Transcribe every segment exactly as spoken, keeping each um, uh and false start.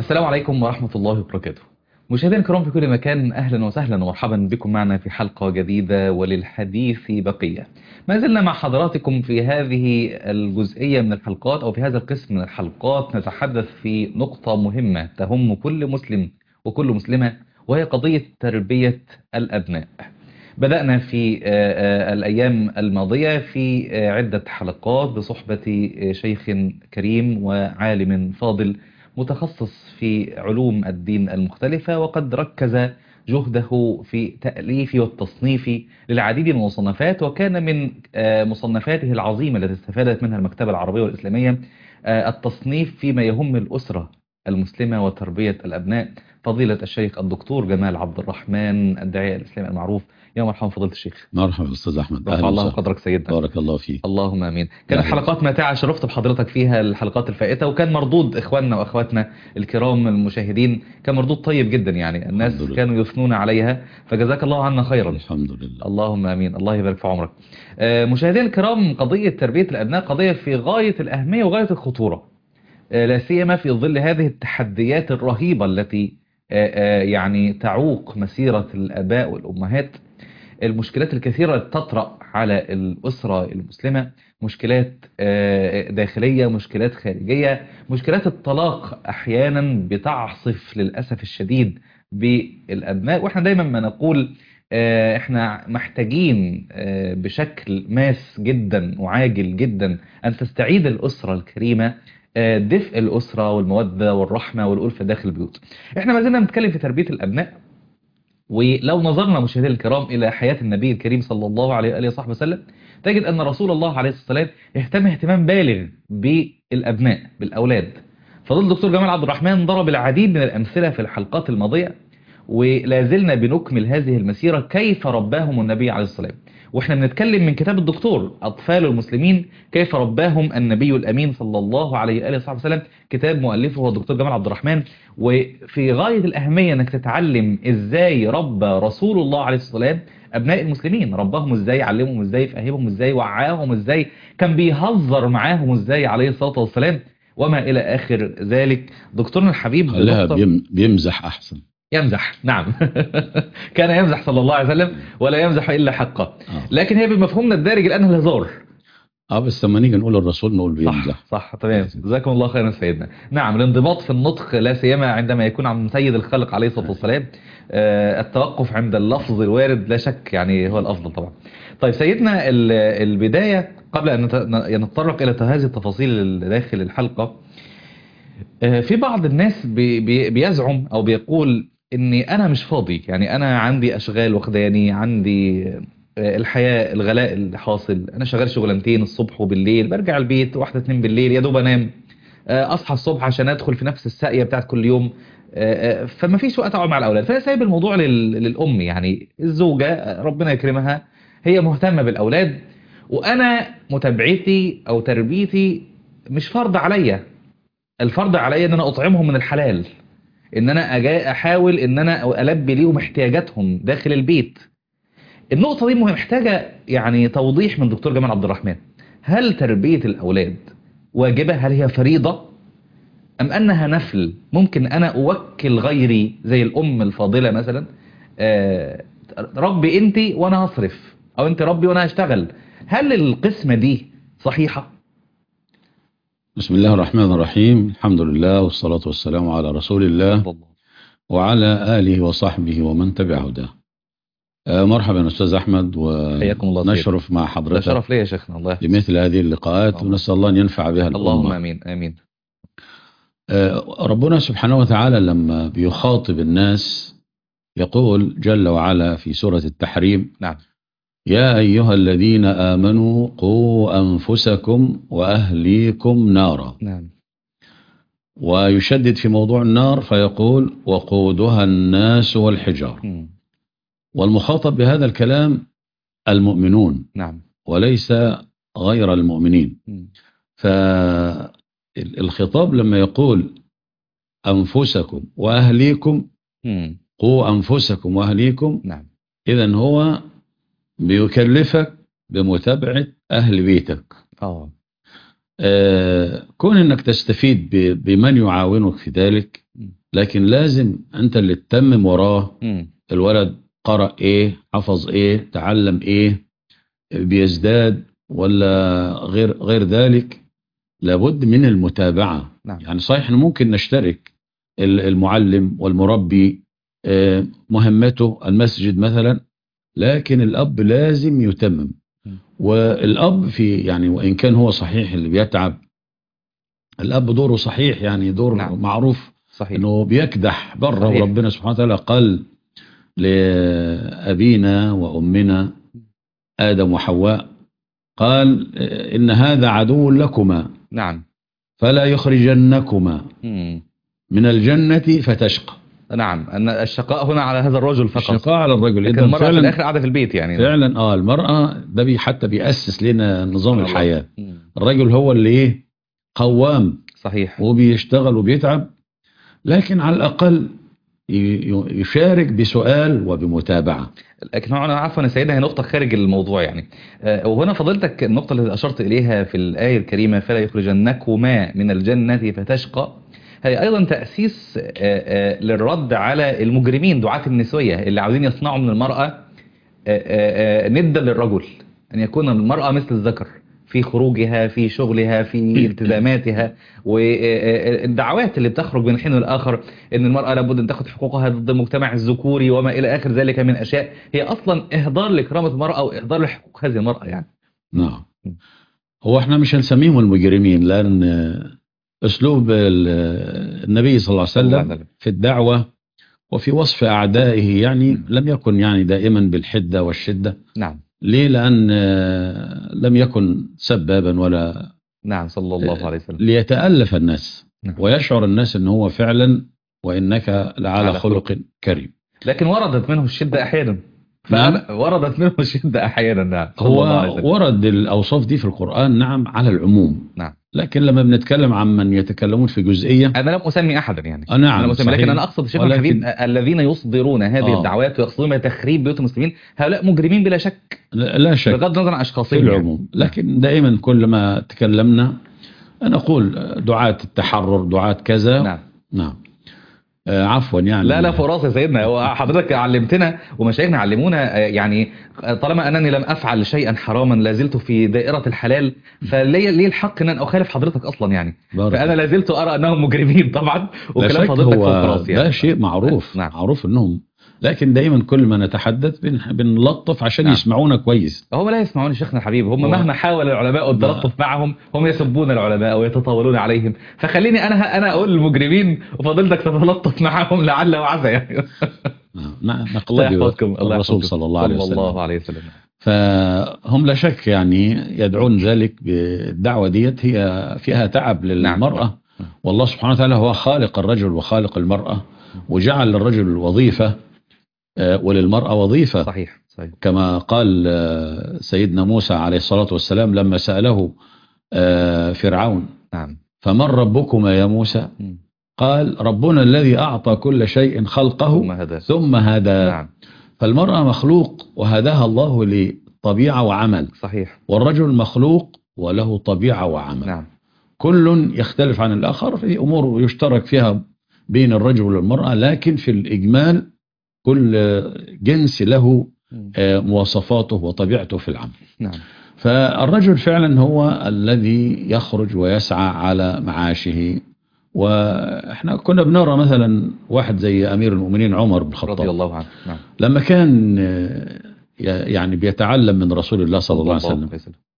السلام عليكم ورحمة الله وبركاته. مشاهدينا الكرام في كل مكان، أهلا وسهلا ومرحبا بكم معنا في حلقة جديدة وللحديث بقية. ما زلنا مع حضراتكم في هذه الجزئية من الحلقات أو في هذا القسم من الحلقات نتحدث في نقطة مهمة تهم كل مسلم وكل مسلمة، وهي قضية تربية الأبناء. بدأنا في الأيام الماضية في عدة حلقات بصحبة شيخ كريم وعالم فاضل متخصص في علوم الدين المختلفة، وقد ركز جهده في تأليف والتصنيف للعديد من المصنفات، وكان من مصنفاته العظيمة التي استفادت منها المكتبة العربية والإسلامية التصنيف فيما يهم الأسرة المسلمة وتربية الأبناء. فضيلة الشيخ الدكتور جمال عبد الرحمن الداعية الإسلامي المعروف. يا مرحبا فضيلة الشيخ. مرحبا أستاذ أحمد، رفع الله قدرك سيدنا. بارك الله فيك. اللهم امين. كانت حلقات ماتعة، شرفت بحضرتك فيها الحلقات الفائتة، وكان مردود اخواننا واخواتنا الكرام المشاهدين كان مردود طيب جدا، يعني الناس كانوا يثنون عليها، فجزاك الله عنا خيرا. الحمد لله. اللهم امين، الله يبارك في عمرك. مشاهدينا الكرام، قضية تربية الابناء قضية في غاية الاهمية وغاية الخطورة، لا سيما في ظل هذه التحديات الرهيبة التي يعني تعوق مسيرة الاباء والامهات. المشكلات الكثيرة التي تطرأ على الأسرة المسلمة، مشكلات داخلية، مشكلات خارجية، مشكلات الطلاق أحيانا بتعصف للأسف الشديد بالأبناء. وإحنا دايما ما نقول إحنا محتاجين بشكل ماس جدا وعاجل جدا أن تستعيد الأسرة الكريمة دفء الأسرة والمودة والرحمة والألفة داخل البيوت. إحنا ما زلنا نتكلم في تربية الأبناء، ولو نظرنا مشاهدينا الكرام إلى حياة النبي الكريم صلى الله عليه وآله وصحبه وسلم، تجد أن رسول الله عليه الصلاة والسلام يهتم اهتمام بالغ بالأبناء، بالأولاد. فضل الدكتور جمال عبد الرحمن ضرب العديد من الأمثلة في الحلقات الماضية، ولا زلنا بنكمل هذه المسيرة كيف رباهم النبي عليه الصلاة والسلام. واحنا بنتكلم من كتاب الدكتور أطفال المسلمين كيف رباهم النبي الأمين صلى الله عليه وآله وصحبه وسلم، كتاب مؤلفه هو الدكتور جمال عبد الرحمن. وفي غاية الأهمية أنك تتعلم إزاي ربى رسول الله عليه الصلاة والسلام أبناء المسلمين، رباهم إزاي، علمهم إزاي، فهمهم إزاي، وعاهم إزاي، كان بيهزر معاهم إزاي عليه الصلاة والسلام، وما إلى آخر ذلك. دكتورنا الحبيب خليها بيمزح أحسن. يمزح، نعم. كان يمزح صلى الله عليه وسلم ولا يمزح إلا حقه، لكن هي بمفهومنا الدارج الآن الهزار. اه بس لما نيجي نقول الرسول نقول بيمزح. صح صح تمام، جزاكم الله خيرا سيدنا. نعم، الانضباط في النطق لا سيما عندما يكون عن سيد الخلق عليه الصلاة والسلام. آه التوقف عند اللفظ الوارد لا شك يعني هو الأفضل طبعا. طيب سيدنا، البداية قبل أن نتطرق إلى هذه التفاصيل داخل الحلقة، آه في بعض الناس بي بي بيزعم أو بيقول إني أنا مش فاضي، يعني أنا عندي أشغال واخداني، عندي الحياة، الغلاء اللي حاصل، انا شغال شغلانتين الصبح وبالليل، برجع البيت واحدة اتنين بالليل يا دوب انام، اصحى الصبح عشان ادخل في نفس الساقية بتاعت كل يوم، فما فيش وقت اقعد مع الاولاد. فانا سايب الموضوع للام، يعني الزوجة ربنا يكرمها هي مهتمة بالاولاد، وانا متابعتي او تربيتي مش فرض عليا. الفرض عليا ان انا اطعمهم من الحلال، ان انا اجي احاول ان انا البي ليهم احتياجاتهم داخل البيت. النقطة دي محتاجة يعني توضيح من دكتور جمال عبد الرحمن. هل تربية الأولاد واجبة؟ هل هي فريضة أم أنها نفل؟ ممكن أنا أوكل غيري زي الأم الفاضلة مثلا، آه ربي أنت وأنا هصرف، أو أنت ربي وأنا هشتغل. هل القسمة دي صحيحة؟ بسم الله الرحمن الرحيم، الحمد لله والصلاة والسلام على رسول الله وعلى آله وصحبه ومن تبع هداه. مرحبا أستاذ أحمد، ونشرف مع حضرتك. شرف لي يا شيخنا، الله لمثل هذه اللقاءات، ونسأل الله أن ينفع بها الأمة. اللهم آمين آمين. ربنا سبحانه وتعالى لما بيخاطب الناس يقول جل وعلا في سورة التحريم: نعم، يا أيها الذين آمنوا قوا أنفسكم وأهليكم نارا. نعم. ويشدد في موضوع النار فيقول: وقودها الناس والحجار. م. والمخاطب بهذا الكلام المؤمنون، نعم، وليس غير المؤمنين. فالخطاب لما يقول أنفسكم وأهليكم، قوا أنفسكم وأهليكم، نعم، إذن هو بيكلفك بمتابعة أهل بيتك. أوه. آه كون أنك تستفيد بمن يعاونك في ذلك، لكن لازم انت اللي تتمم وراه. مم. الولد قرأ ايه، حفظ ايه، تعلم ايه، بيزداد ولا غير غير ذلك. لابد من المتابعة. نعم. يعني صحيح إن ممكن نشترك، ال- المعلم والمربي آه، مهمته المسجد مثلا، لكن الأب لازم يتمم. مم. والأب في يعني وإن كان هو صحيح اللي بيتعب، الأب دوره صحيح، يعني دور نعم. معروف صحيح. إنه بيكدح بره. صحيح. وربنا سبحانه وتعالى قال لأبينا وأمنا آدم وحواء، قال آه، إن هذا عدو لكما نعم. فلا يخرجنكما مم. من الجنة فتشقى. نعم، أن الشقاء هنا على هذا الرجل فقط، الشقاء على الرجل. لكن إذا المرأة في فعلا الآخر قاعدة في البيت يعني. فعلا اه المرأة ده بي حتى بيأسس لنا نظام سبحان الله. الحياة. مم. الرجل هو اللي ايه، قوام صحيح. وبيشتغل وبيتعب، لكن على الأقل ي- ي- يشارك بسؤال وبمتابعة. لكن هو انا عفوا يا سيدنا، هي نقطة خارج الموضوع يعني. آه، وهنا فضيلتك النقطة اللي أشرت إليها في الآية الكريمة فلا يخرجنكما من الجنة فتشقى، هي أيضا تأسيس آه، آه، للرد على المجرمين دعاة النسوية اللي عاوزين يصنعوا من المرأة آه، آه، آه، ندا للرجل، أن يكون المرأة مثل الذكر في خروجها، في شغلها، في التزاماتها، والدعوات اللي بتخرج من حين لآخر ان المرأة لابد ان تاخد حقوقها ضد المجتمع الذكوري وما الى اخر ذلك من اشياء هي اصلا اهدار لكرامة المرأة واهدار لحقوق هذه المرأة يعني. نعم. هو احنا مش هنسميهم المجرمين، لأن أسلوب ال- النبي صلى الله عليه صلى الله عليه وسلم وسلم. في الدعوة وفي وصف أعدائه يعني مم. لم يكن يعني دائما بالحدة والشدة. نعم. ليه؟ لأن آه، لم يكن سبابا ولا نعم صلى الله عليه وسلم. ليتألف الناس نعم. ويشعر الناس ان هو فعلا وإنك لعلى على خلق. خلق كريم. لكن وردت منه الشدة احيانا، نعم. فأنا وردت منه الشدة احيانا. نعم صلى هو الله عليه وسلم. ورد الأوصاف دي في القرآن نعم على العموم، نعم. لكن لما بنتكلم عن من يتكلمون في جزئية. انا لم اسمي احدا يعني. آه نعم انا اسمي، لكن صحيح. انا اقصد شيخنا الحبيب ولكن الذين يصدرون هذه آه الدعوات ويقصدون تخريب بيوت المسلمين، هؤلاء مجرمين بلا شك، لا لا شك بغض النظر عن في اشخاصهم العموم. يعني. لكن دائما كل ما تكلمنا نقول دعاة التحرر، دعاة كذا. نعم. نعم. آه عفوا يعني. لا لا فراس يا سيدنا، هو حضرتك علمتنا ومشايخنا علمونا آه، يعني طالما انني لم افعل شيئا حراما لا زلت في دائرة الحلال، فلي لي الحق ان اخالف حضرتك اصلا يعني. بارك فانا لا زلت ارى انهم مجرمين طبعا، لا وكلام شك حضرتك فوق هو راسي ده يعني. شيء معروف. نعم. معروف انهم، لكن دايما كل ما نتحدث بن- بنلطف عشان نعم. يسمعونا كويس. هم لا يسمعون شيخنا الحبيب، هم هو مهما حاول العلماء التلطف معهم هم يسبون العلماء ويتطاولون عليهم، فخليني انا انا اقول للمجرمين وفضلتك تتلطف معهم لعل وعسى يعني. نعم، الله نقتدي يحفظكم. الله بالرسول يحفظكم صلى الله عليه صلى وسلم. الله عليه وسلم. فهم لا شك يعني يدعون ذلك بالدعوة ديت، هي فيها تعب للمرأة. والله سبحانه وتعالى هو خالق الرجل وخالق المرأة، وجعل للرجل وظيفة آه، وللمرأة وظيفة. صحيح صحيح. كما قال آه، سيدنا موسى عليه الصلاة والسلام لما سأله آه، فرعون نعم. فمن ربكما يا موسى؟ مم. قال ربنا الذي أعطى كل شيء خلقه ثم هدى. ثم هدى. نعم. فالمرأة مخلوق وهداها الله لطبيعة وعمل، صحيح. والرجل مخلوق وله طبيعة وعمل. نعم. كل يختلف عن الآخر في أمور يشترك فيها بين الرجل والمرأة، لكن في الإجمال كل جنس له مم. آه، مواصفاته وطبيعته في العمل. نعم. فالرجل فعلا هو الذي يخرج ويسعى على معاشه. واحنا كنا بنرى مثلا واحد زي امير المؤمنين عمر بن رضي الخطاب الله عنه. نعم. لما كان آه، يعني بيتعلم من رسول الله صلى الله عليه وسلم،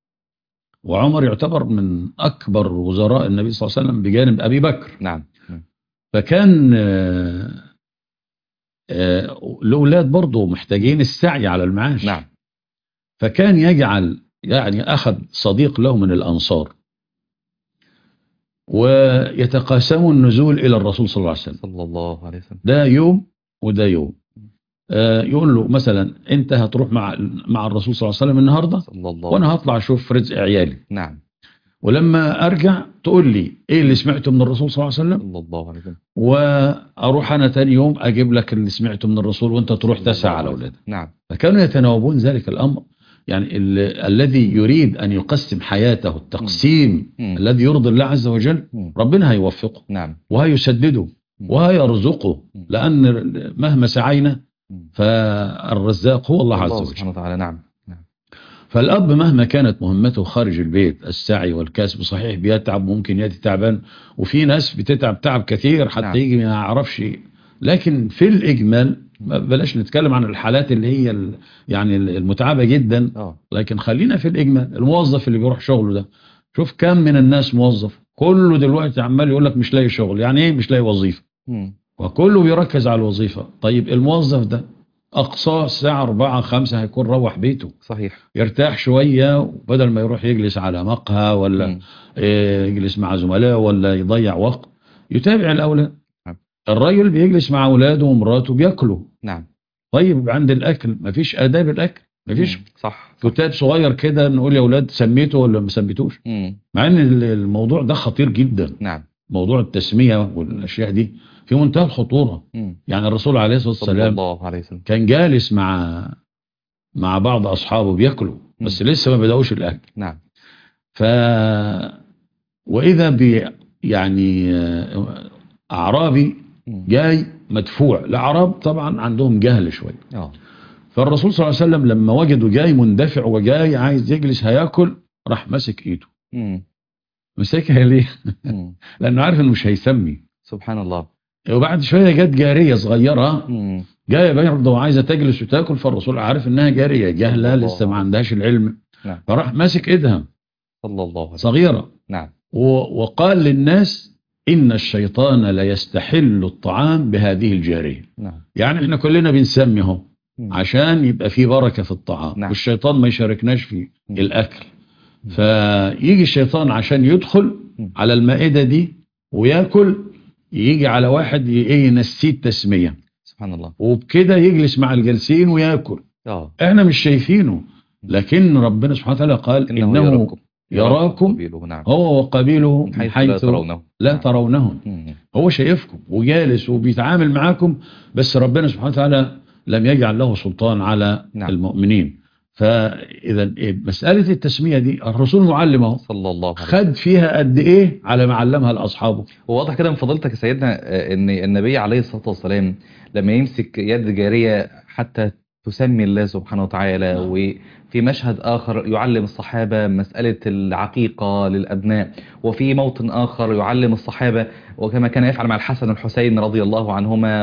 وعمر يعتبر من اكبر وزراء النبي صلى الله عليه وسلم بجانب ابي بكر. نعم. نعم. فكان آه، آه، الاولاد برضه محتاجين السعي على المعاش. نعم. فكان يجعل يعني اخذ صديق له من الانصار ويتقاسموا النزول الى الرسول صلى الله عليه وسلم، صلى الله عليه وسلم. ده يوم وده يوم. آه يقول له مثلا انت هتروح مع مع الرسول صلى الله عليه وسلم النهارده، صلى الله وانا هطلع اشوف رزق عيالي. نعم. ولما ارجع تقول لي ايه اللي سمعته من الرسول صلى الله عليه وسلم، صلى الله عليه وسلم. واروح انا تاني يوم اجيب لك اللي سمعته من الرسول وانت تروح صلى تسعى الله على عليه وسلم. اولادك. نعم. فكانوا يتناوبون ذلك الامر. يعني ال- الذي يريد ان يقسم حياته التقسيم مم. الذي يرضي الله عز وجل مم. ربنا هيوفقه نعم. وهيسدده ويرزقه، مم. لأن مهما سعينا مم. فالرزاق هو الله عز الله وجل. سبحانه وتعالى. نعم. نعم. فالأب مهما كانت مهمته خارج البيت السعي والكسب، صحيح بيتعب، ممكن يأتي تعبان، وفي ناس بتتعب تعب كثير حتى نعم. يجي ما يعرفش، لكن في الإجمال مم. بلاش نتكلم عن الحالات اللي هي ال- يعني المتعبة جدا، اه لكن خلينا في الإجمال. الموظف اللي بيروح شغله ده، شوف كم من الناس موظف كله دلوقتي عمال يقول لك مش لاقي شغل. يعني ايه مش لاقي وظيفة؟ مم. وكله بيركز على الوظيفة. طيب الموظف ده أقصاه الساعة أربعة خمسة هيكون روح بيته، صحيح. يرتاح شوية، وبدل ما يروح يجلس على مقهى ولا مم. إيه، يجلس مع زملائه ولا يضيع وقت، يتابع الأولاد. نعم. الراجل بيجلس مع أولاده ومراته بياكلوا. نعم. طيب عند الأكل مفيش آداب الأكل، مفيش مم. صح صح. كتاب صغير كده نقول يا أولاد سميته ولا ما سميتوش، مم. مع إن الموضوع ده خطير جدا. نعم. موضوع التسمية والأشياء دي في منتهى الخطورة. مم. يعني الرسول عليه الصلاة صلى والسلام الله عليه وسلم. كان جالس مع مع بعض أصحابه بياكلوا، بس مم. لسه ما بدأوش الأكل. نعم. ف وإذا ب يعني آه، أعرابي مم. جاي مدفوع. الأعراب طبعا عندهم جهل شوية، اه فالرسول صلى الله عليه وسلم لما وجده جاي مندفع وجاي عايز يجلس هياكل، راح ماسك ايده. مم. مسكها ليه؟ مم. لأنه عارف إنه مش هيسمي. سبحان الله. وبعد شوية جت جارية صغيرة مم. جاية برضه وعايزة تجلس وتاكل، فالرسول عارف إنها جارية جاهلة الله لسه ما عليه. عندهاش العلم، نعم. فراح ماسك ايدها صلى الله عليه وسلم. صغيرة نعم. و- وقال للناس إن الشيطان لا يستحل الطعام بهذه الجارية. نعم. يعني احنا كلنا بنسمي اهو مم. عشان يبقى في بركة في الطعام، نعم. والشيطان ما يشاركناش في مم. الأكل. مم. فيجي الشيطان عشان يدخل مم. على المائدة دي وياكل، يجي على واحد ي- ايه ينسيه التسمية، سبحان الله. وبكده يجلس مع الجالسين وياكل. اه احنا مش شايفينه، لكن ربنا سبحانه وتعالى قال إنه إنه يراكم يراكم قبيله. نعم. هو وقبيله من من حيث لا حيث ترونه. لا نعم. ترونهم. مم. هو شايفكم وجالس وبيتعامل معاكم، بس ربنا سبحانه وتعالى لم يجعل له سلطان على نعم. المؤمنين. فإذا مسألة التسمية دي الرسول معلم اهو، صلى الله عليه وسلم. خد فيها قد إيه على ما علمها لأصحابه. وواضح كده من فضيلتك يا سيدنا آه، ان النبي عليه الصلاة والسلام لما يمسك يد جارية حتى تسمي الله سبحانه وتعالى، نعم. وفي مشهد آخر يعلم الصحابة مسألة العقيقة للأبناء، وفي موطن آخر يعلم الصحابة، وكما كان يفعل مع الحسن والحسين رضي الله عنهما،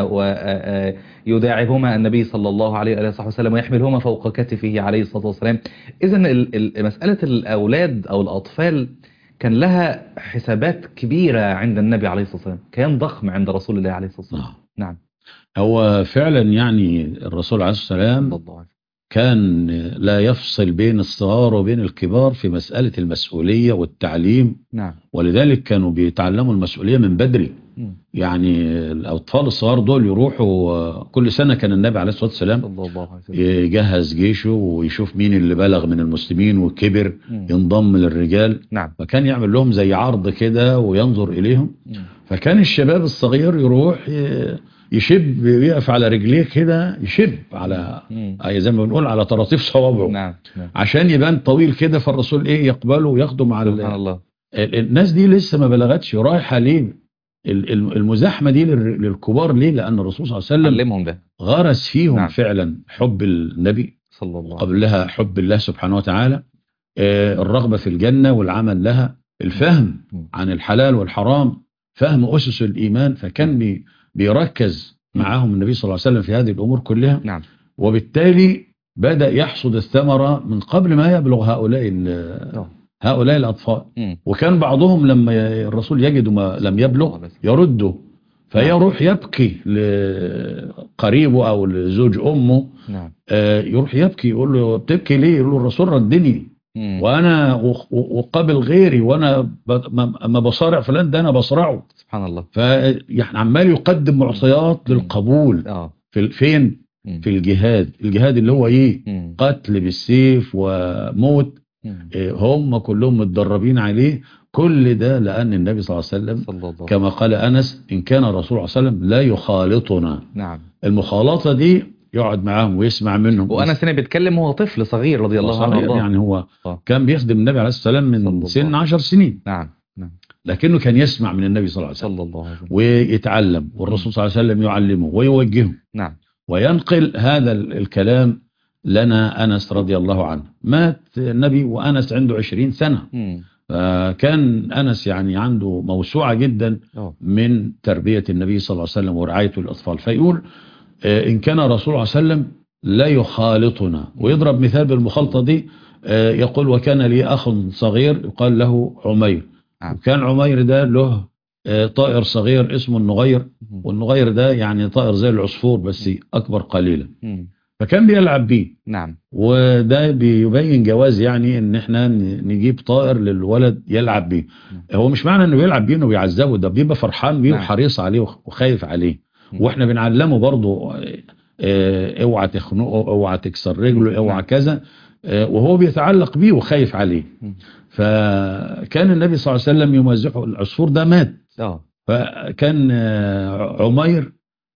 ويداعبهما النبي صلى الله عليه وآله وصحبه وسلم ويحملهما فوق كتفه عليه الصلاة والسلام. إذن ال- ال- مسألة الأولاد أو الأطفال كان لها حسابات كبيرة عند النبي عليه الصلاة والسلام، كيان ضخم عند رسول الله عليه الصلاة والسلام. نعم. نعم. هو فعلا يعني الرسول عليه الصلاة صلى والسلام الله عليه وسلم. كان لا يفصل بين الصغار وبين الكبار في مسألة المسؤولية والتعليم، نعم. ولذلك كانوا بيتعلموا المسؤولية من بدري. مم. يعني الأطفال الصغار دول يروحوا آه، كل سنة كان النبي عليه الصلاة والسلام صلى الله عليه وسلم. يجهز جيشه ويشوف مين اللي بلغ من المسلمين وكبر مم. ينضم للرجال، نعم. فكان يعمل لهم زي عرض كده وينظر إليهم. مم. فكان الشباب الصغير يروح ي- يشب، يقف على رجليه كده يشب على مم. أي زي ما بنقول على طراطيف صوابعه، نعم. نعم. عشان يبان طويل كده. فالرسول ايه يقبله وياخده مع ال- سبحان الله. ال- الناس دي لسه ما بلغتش رايحه ليه. ال- ال- المزاحمه دي لل- للكبار ليه؟ لان الرسول صلى الله عليه وسلم علمهم ده. غرس فيهم نعم. فعلا حب النبي، صلى الله عليه وسلم. وقبلها حب الله سبحانه وتعالى، آه، الرغبه في الجنه والعمل لها، الفهم مم. عن الحلال والحرام، فهم اسس الايمان. فكان بي بيركز معاهم النبي صلى الله عليه وسلم في هذه الامور كلها. نعم. وبالتالي بدأ يحصد الثمرة من قبل ما يبلغ هؤلاء ال- آه. هؤلاء الأطفال. مم. وكان بعضهم لما ي- الرسول يجد ما لم يبلغ يرده، فيروح يبكي لقريبه أو لزوج أمه، نعم. آه، يروح يبكي يقول له بتبكي ليه؟ يقول له الرسول ردني مم. وأنا وق- وقابل غيري، وأنا ب- ما ما بصارع فلان ده أنا بصرعه. سبحان الله. فيعني عمال يقدم معطيات مم. للقبول. اه في فين؟ مم. في الجهاد. الجهاد اللي هو ايه؟ مم. قتل بالسيف وموت، مم. إيه، هم كلهم متدربين عليه. كل ده لأن النبي صلى الله عليه وسلم صلى الله عليه وسلم. كما قال أنس إن كان الرسول صلى الله عليه وسلم لا يخالطنا. نعم. المخالطة دي يقعد معاهم ويسمع منهم. وأنس هنا بيتكلم وهو طفل صغير رضي الله عنه صغير، وارضاه. يعني هو آه. كان بيخدم النبي عليه الصلاة والسلام صلى من الله سن عليه عشر سنين. نعم. نعم. لكنه كان يسمع من النبي صلى الله عليه وسلم صلى الله عليه وسلم ويتعلم، والرسول صلى الله عليه وسلم يعلمه ويوجهه. نعم. وينقل هذا الكلام لنا أنس رضي الله عنه. مات النبي وأنس عنده عشرين سنة، مم. فكان أنس يعني عنده موسوعة جدا أوه. من تربية النبي صلى الله عليه وسلم ورعايته للأطفال. فيقول آه، إن كان الرسول صلى الله عليه وسلم لا يخالطنا، ويضرب مثال بالمخالطة دي. آه، يقول وكان لي أخ صغير يقال له عمير، نعم. وكان عمير ده له آه، طائر صغير اسمه النغير، مم. والنغير ده يعني طائر زي العصفور بس أكبر قليلا، مم. فكان بيلعب بيه. نعم. وده بيبين جواز يعني ان احنا ن- نجيب طائر للولد يلعب بيه. نعم. هو مش معنى انه بيلعب بيه انه بيعذبه، ده بيبقى فرحان بيه نعم. وحريص عليه وخ- وخايف عليه. مم. واحنا بنعلمه برضه آه، آه، اوعى تخنقه، اوعى تكسر رجله، اوعى نعم. كذا، آه، وهو بيتعلق بيه وخايف عليه. مم. فكان النبي صلى الله عليه وسلم يمزحه. العصفور ده مات، اه فكان آه، عمير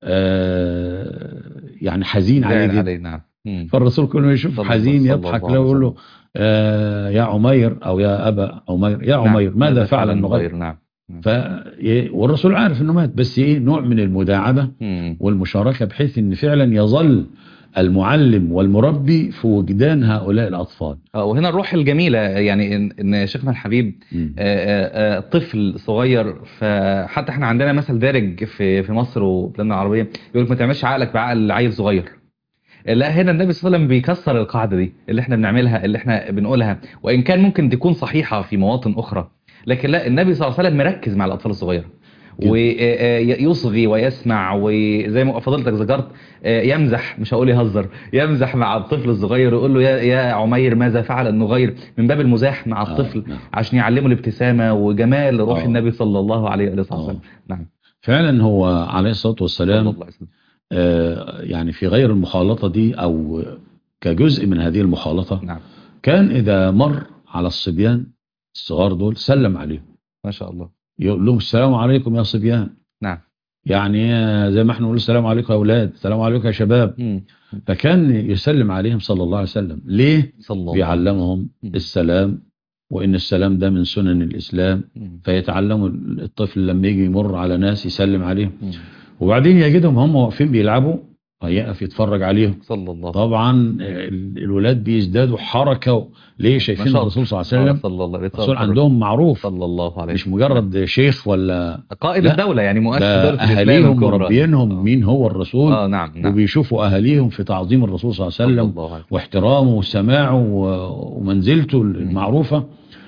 آه، يعني حزين عليه زعل جدا. عليه. نعم. مم. فالرسول كل ما يشوف صلى الله حزين صلى يضحك الله له عليه ويقول له وسلم. آه يا عمير او يا ابا عمير، يا نعم. عمير ماذا فعل النغير. النغير؟ نعم. نعم. ف والرسول عارف انه مات، بس ايه نوع من المداعبه مم. والمشاركه، بحيث ان فعلا يظل المعلم والمربي في وجدان هؤلاء الاطفال. اه وهنا الروح الجميلة، يعني ان ان شيخنا الحبيب مم. آه، آه، آه، طفل صغير. فحتى احنا عندنا مثل دارج في في مصر وبلادنا العربية، يقول لك ما تعملش عقلك بعقل عيل صغير. لا، هنا النبي صلى الله عليه وسلم بيكسر القاعدة دي اللي احنا بنعملها، اللي احنا بنقولها، وان كان ممكن تكون صحيحة في مواطن اخرى، لكن لا، النبي صلى الله عليه وسلم مركز مع الاطفال الصغيرة جدا. ويصغي ويسمع، وزي ما فضلتك ذكرت آه، يمزح، مش هقول يهزر، يمزح مع الطفل الصغير ويقول له يا يا عمير ماذا فعل النغير، من باب المزاح مع آه، الطفل نعم. عشان يعلمه الابتسامة وجمال روح آه. النبي صلى الله عليه وآله وسلم. آه. نعم. فعلا هو عليه الصلاه صلى والسلام الله عليه وسلم. آه يعني في غير المخالطه دي او كجزء من هذه المخالطه، نعم. كان اذا مر على الصبيان الصغار دول سلم عليهم، ما شاء الله. يقول لهم السلام عليكم يا صبيان. نعم. يعني زي ما احنا نقول السلام عليكم يا اولاد، السلام عليكم يا شباب. مم. فكان يسلم عليهم صلى الله عليه وسلم. ليه؟ صلى الله. بيعلمهم مم. السلام، وان السلام ده من سنن الاسلام. مم. فيتعلموا الطفل لما يجي يمر على ناس يسلم عليهم، مم. وبعدين يجدهم هم واقفين بيلعبوا فيقف يتفرج عليهم. صلى الله. طبعا ال- الولاد بيزدادوا حركة. ليه؟ شايفين نشاط. الرسول صلى الله آه، عليه وسلم. صلى الله عليه وسلم. الرسول عندهم معروف صلى الله عليه مش وسلم. مجرد شيخ ولا قائد لا، الدولة، يعني مؤسس ده دولة الإسلام أهاليهم الكبرى. مربينهم آه. مين هو الرسول. اه نعم نعم. وبيشوفوا أهاليهم في تعظيم الرسول صلى الله عليه صلى وسلم الله عليه وسلم. واحترامه وسماعه و- ومنزلته المعروفة.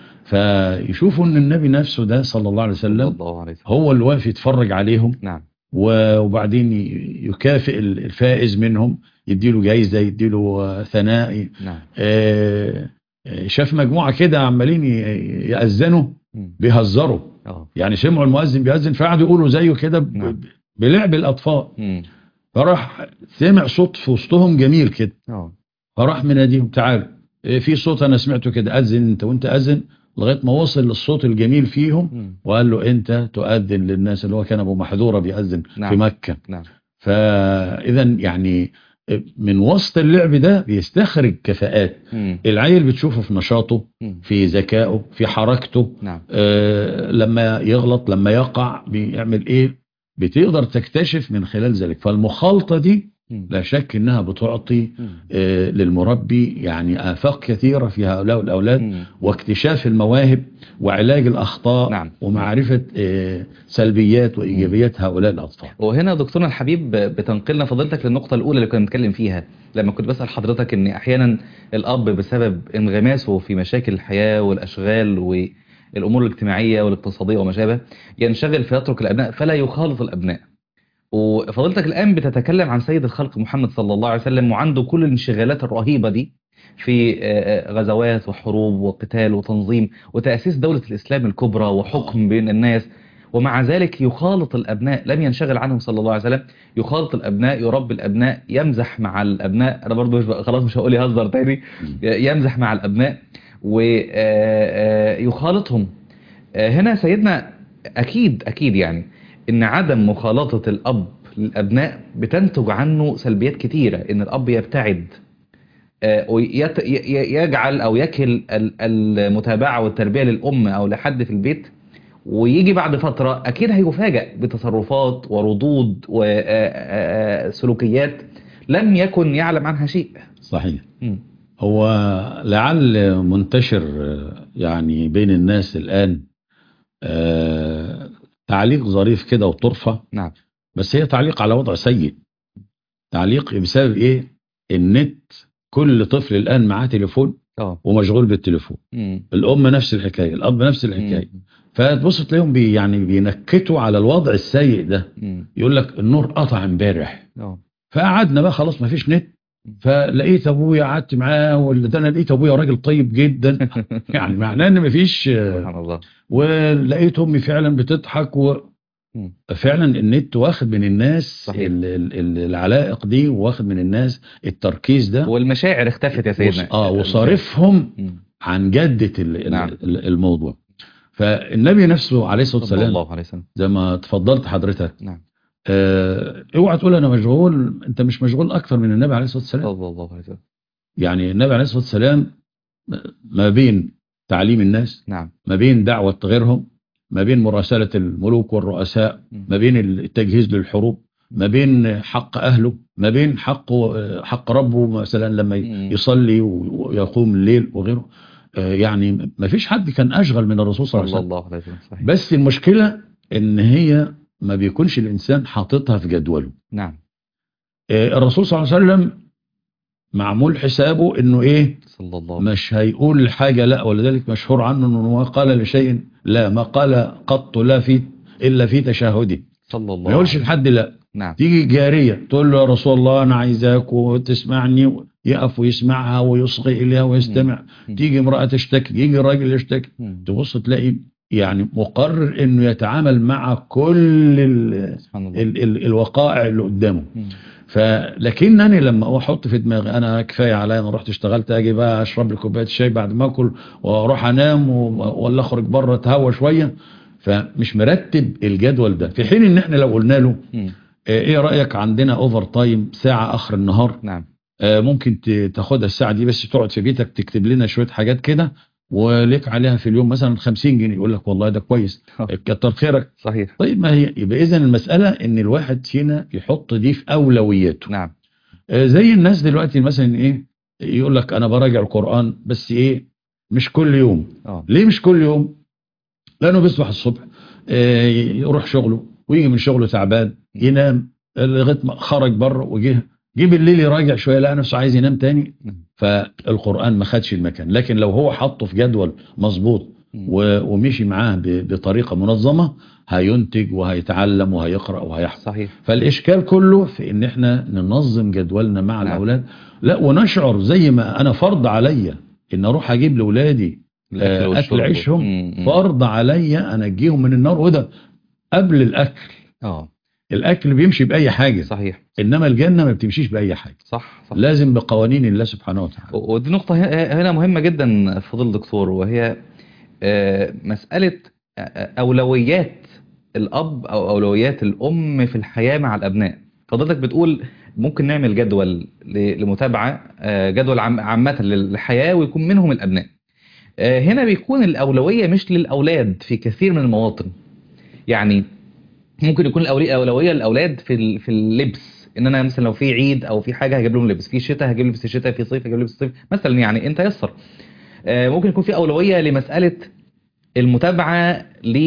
فيشوفوا ان النبي نفسه ده صلى الله عليه صلى وسلم الله عليه وسلم. هو اللي واقف يتفرج عليهم. نعم. و- وبعدين ي- يكافئ الفائز منهم، يديله جايزة، يديله آه، ثناء. نعم. آه، آه، شاف مجموعة كده عمالين ي- يأذنوا مم. بيهزروا، اه. يعني سمعوا المؤذن بيأذن فقعدوا يقولوا زيه كده ب- نعم. بلعب الأطفال. مم. فراح سمع صوت في وسطهم جميل كده، اه. فراح مناديهم تعالوا، إيه في صوت انا سمعته كده، اذن انت وانت اذن، لغايه ما وصل للصوت الجميل فيهم مم. وقال له انت تؤذن للناس، اللي هو كان ابو محذوره بيأذن نعم. في مكه. نعم. فاذا يعني من وسط اللعب ده بيستخرج كفاءات. مم. العيل بتشوفه في نشاطه، مم. في ذكائه، في حركته. نعم. آه لما يغلط، لما يقع بيعمل ايه، بتقدر تكتشف من خلال ذلك. فالمخالطه دي مم. لا شك انها بتعطي مم. آه، للمربي يعني آفاق كثيرة في هؤلاء الأولاد، مم. واكتشاف المواهب وعلاج الأخطاء. نعم. ومعرفة آه، سلبيات وإيجابيات هؤلاء الأطفال. وهنا دكتورنا الحبيب بتنقلنا فضيلتك للنقطة الأولى اللي كنا بنتكلم فيها، لما كنت بسأل حضرتك إن أحيانا الأب بسبب انغماسه في مشاكل الحياة والأشغال والأمور الاجتماعية والاقتصادية وما شابه ينشغل فيترك الأبناء فلا يخالط الأبناء. وفضيلتك الآن بتتكلم عن سيد الخلق محمد صلى الله عليه وسلم، وعنده كل الانشغالات الرهيبة دي في غزوات وحروب وقتال وتنظيم وتأسيس دولة الإسلام الكبرى وحكم بين الناس، ومع ذلك يخالط الأبناء، لم ينشغل عنهم صلى الله عليه وسلم. يخالط الأبناء، يربي الأبناء، يمزح مع الأبناء. أنا برضو مش خلاص مش هقول يهزر تاني، يمزح مع الأبناء ويخالطهم. هنا سيدنا أكيد أكيد يعني إن عدم مخالطة الأب للأبناء بتنتج عنه سلبيات كتيرة، إن الأب يبتعد ويجعل أو يكل المتابعة والتربية للأم أو لحد في البيت، ويجي بعد فترة أكيد هيفاجأ بتصرفات وردود وسلوكيات لم يكن يعلم عنها شيء. صحيح. م. هو لعل منتشر آه، يعني بين الناس الآن آه، تعليق ظريف كده وطرفة، نعم. بس هي تعليق على وضع سيء. تعليق بسبب ايه؟ النت. كل طفل الآن معاه تليفون اه. ومشغول بالتليفون. م. الأم نفس الحكاية، الأب نفس الحكاية. م. فتبص تلاقيهم بي يعني بينكتوا على الوضع السيء ده. م. يقول لك النور قطع امبارح، اه. فقعدنا بقى خلاص ما فيش نت. فلقيت ابويا قعدت معاه، ولا ده انا لقيت ابويا راجل طيب جدا يعني معناه ان ما فيش. سبحان الله. ولقيت امي فعلا بتضحك، م. وفعلا النت واخد من الناس صحيح. ال- ال- ال- العلائق دي، واخد من الناس التركيز ده. والمشاعر اختفت يا وص- سيدنا. اه المشاعر. وصارفهم م. عن جدة ال- ال- نعم. ال- الموضوع. فالنبي نفسه عليه الصلاة صلى والسلام الله عليه وسلم. زي ما تفضلت حضرتك، نعم. آه، اوعى تقول انا مشغول، انت مش مشغول اكتر من النبي عليه الصلاة والسلام. صلى الله عليه وسلم. يعني النبي عليه الصلاة والسلام ما بين تعليم الناس، نعم. ما بين دعوة غيرهم، ما بين مراسلة الملوك والرؤساء، م. ما بين التجهيز للحروب، ما بين حق أهله، ما بين حق حق ربه مثلا لما م. يصلي ويقوم الليل وغيره. آه، يعني ما فيش حد كان أشغل من الرسول صلى الله صلى عليه وسلم. الله عليه وسلم. صحيح. بس المشكلة إن هي ما بيكونش الإنسان حاططها في جدوله. نعم. آه، الرسول صلى الله عليه وسلم معمول حسابه إنه إيه؟ صلى الله عليه وسلم. مش هيقول حاجة لا، ولذلك مشهور عنه انه قال لشيء لا، ما قال قط لا في الا في تشهده. صلى الله ما يقولش عليه لحد لا. نعم. تيجي جارية تقول له يا رسول الله انا عايزاك وتسمعني، يقف ويسمعها ويصغي اليها ويستمع. مم. تيجي امرأة تشتكي، يجي راجل يشتكي، مم. تبص تلاقي يعني مقرر انه يتعامل مع كل ال سبحان الله. ال ال الوقائع اللي قدامه. مم. فلكنني لما احط في دماغي انا كفايه عليا، انا رحت اشتغلت، اجي بقى اشرب لي كوبايه شاي بعد ما اكل واروح انام و- ولا اخرج بره اتهوى شويه، فمش مرتب الجدول ده. في حين ان احنا لو قلنا له مم. آه، ايه رايك عندنا اوفر تايم ساعه اخر النهار، نعم. آه، ممكن ت- تاخدها الساعه دي بس تقعد في بيتك تكتب لنا شويه حاجات كده وليك عليها في اليوم مثلا خمسين جنيه، يقول لك والله ده كويس، كتر خيرك. صحيح. طيب ما هي يبقى اذا المساله ان الواحد فينا يحط دي في اولوياته. نعم. آه، زي الناس دلوقتي مثلا ايه، يقول لك انا براجع القرآن بس ايه مش كل يوم. اه. ليه مش كل يوم؟ لانه بيصبح الصبح آه، يروح شغله ويجي من شغله تعبان ينام لغايه ما خرج بره وجه جه بالليل يراجع شويه لقى نفسه عايز ينام تاني، مم. فالقرآن ما خدش المكان. لكن لو هو حطه في جدول مظبوط مم. و- ومشي معاه ب- بطريقه منظمه هينتج وهيتعلم وهيقرأ وهيحفظ. صحيح. فالإشكال كله في إن إحنا ننظم جدولنا مع نعم. الأولاد، لا ونشعر زي ما أنا فرض عليا إن أروح أجيب لأولادي الأكل آه، والشرب. أكل عيشهم، مم. فرض عليا أنا أجيهم من النار، وده قبل الأكل. اه. الأكل بيمشي بأي حاجة، صحيح. إنما الجنة ما بتمشيش بأي حاجة، صح. صح. لازم بقوانين الله سبحانه وتعالى. و- ودي نقطة ه- هنا مهمة جدا فضل دكتور، وهي آه، مسألة آه، أولويات الأب أو أولويات الأم في الحياة مع الأبناء. فضلتك بتقول ممكن نعمل جدول ل- لمتابعة، آه، جدول عام- عامة للحياة ويكون منهم الأبناء. آه، هنا بيكون الأولوية مش للأولاد في كثير من المواطن. يعني ممكن يكون الأولي- الأولوية للأولاد في ال- في اللبس، ان انا مثلا لو في عيد او في حاجه هجيب لهم لبس، في شتاء هجيب لبس الشتاء، في صيف هجيب لبس الصيف مثلا، يعني انت يسر. آه، ممكن يكون في اولويه لمساله المتابعه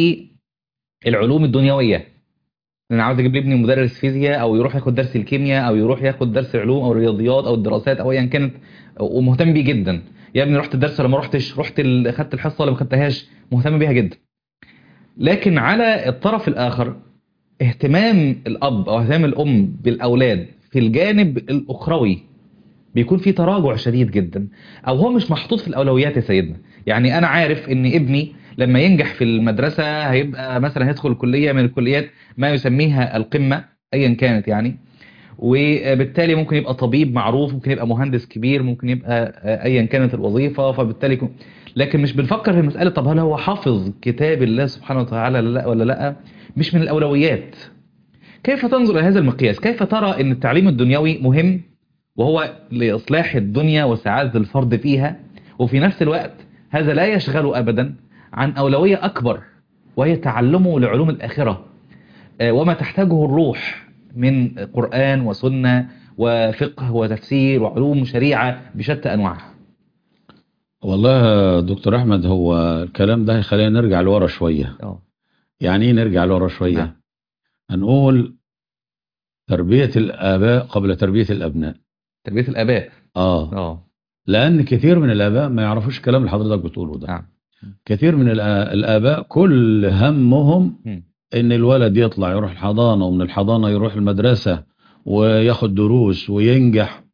للعلوم الدنيويه، انا عاوز اجيب لابني مدرس فيزياء او يروح ياخد درس الكيمياء او يروح ياخد درس علوم او الرياضيات او الدراسات او ايا كانت، ومهتم بيه جدا. يا ابني رحت الدرس ولا ما رحتش، رحت ال- خدت الحصه ولا ما خدتهاش، مهتم بيها جدا. لكن على الطرف الاخر اهتمام الاب او اهتمام الام بالاولاد في الجانب الاخروي بيكون في تراجع شديد جدا، او هو مش محطوط في الاولويات يا سيدنا. يعني انا عارف ان ابني لما ينجح في المدرسة هيبقى مثلا هيدخل كلية من الكليات ما يسميها القمة ايا كانت يعني، وبالتالي ممكن يبقى طبيب معروف، ممكن يبقى مهندس كبير، ممكن يبقى ايا كانت الوظيفة، فبالتالي يكون. لكن مش بنفكر في مسألة طب هل هو حافظ كتاب الله سبحانه وتعالى لا ولا لا، مش من الأولويات. كيف تنظر إلى هذا المقياس؟ كيف ترى أن التعليم الدنيوي مهم وهو لإصلاح الدنيا وسعادة الفرد فيها، وفي نفس الوقت هذا لا يشغله أبدا عن أولوية أكبر وهي تعلمه لعلوم الآخرة آه، وما تحتاجه الروح من قرآن وسنة وفقه وتفسير وعلوم شريعة بشتى أنواعها. والله يا دكتور أحمد، هو الكلام ده هيخلينا نرجع لورا شوية. اه يعني ايه نرجع لورا نعم. شوية؟ هنقول تربية الآباء قبل تربية الأبناء. تربية الآباء. آه اه لأن كثير من الآباء ما يعرفوش الكلام اللي حضرتك بتقوله ده. نعم. كثير من الآ- الآباء كل همهم مم. إن الولد يطلع يروح الحضانة، ومن الحضانة يروح المدرسة وياخد دروس وينجح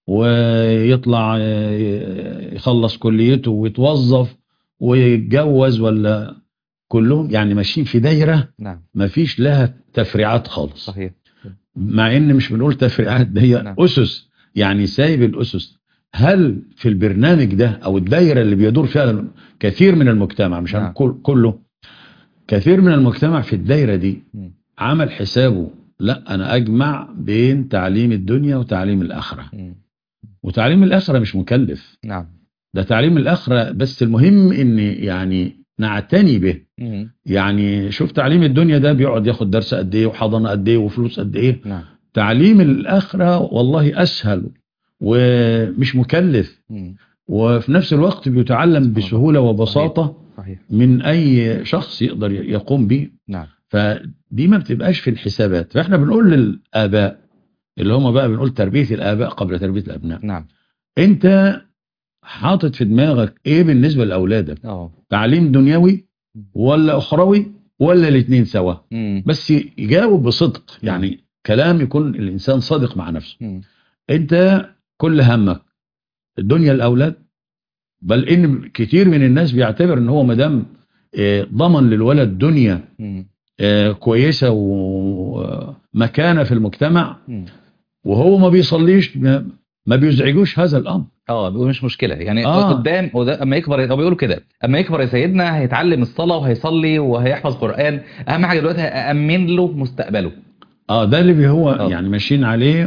ويطلع ي- يخلص كليته ويتوظف ويتجوز، ولا كلهم يعني ماشيين في دايرة نعم ما فيش لها تفريعات خالص. صحيح. مع ان مش بنقول تفريعات، ده هي نعم. اسس، يعني سايب الاسس. هل في البرنامج ده او الدايره اللي بيدور فيها كثير من المجتمع، مش نعم. هنقول كله، كثير من المجتمع في الدايره دي مم. عمل حسابه لا انا اجمع بين تعليم الدنيا وتعليم الاخره؟ مم. وتعليم الاخره مش مكلف، نعم. ده تعليم الاخره بس المهم ان يعني نعتني به. مم. يعني شوف تعليم الدنيا ده بيقعد ياخد درس قد ايه وحضانه قد ايه وفلوس قد ايه. نعم. تعليم الآخرة والله أسهل ومش مكلف، مم. وفي نفس الوقت بيتعلم بسهولة وبساطة صحيح. من أي شخص يقدر يقوم به. نعم. فدي ما بتبقاش في الحسابات. فإحنا بنقول للآباء اللي هم بقى بنقول تربية الآباء قبل تربية الأبناء. نعم. أنت حاطط في دماغك إيه بالنسبة لأولادك؟ اه تعليم دنيوي ولا أخروي ولا الاثنين سوا؟ مم. بس يجاوب بصدق، نعم. يعني كلام يكون الإنسان صادق مع نفسه. مم. انت كل همك الدنيا الاولاد، بل ان كتير من الناس بيعتبر ان هو مدام آه، ضمن للولد دنيا مم. آه، كويسه ومكانه في المجتمع مم. وهو ما بيصليش، ما ما بيزعجوش هذا الامر. اه بيقول مش مشكله يعني آه. قدام وده اما يكبر او بيقولوا كده اما يكبر يا سيدنا هيتعلم الصلاه وهيصلي وهيحفظ قران، اهم حاجه دلوقتي هامن له مستقبله. اه ده اللي بي- هو آه. يعني ماشيين عليه.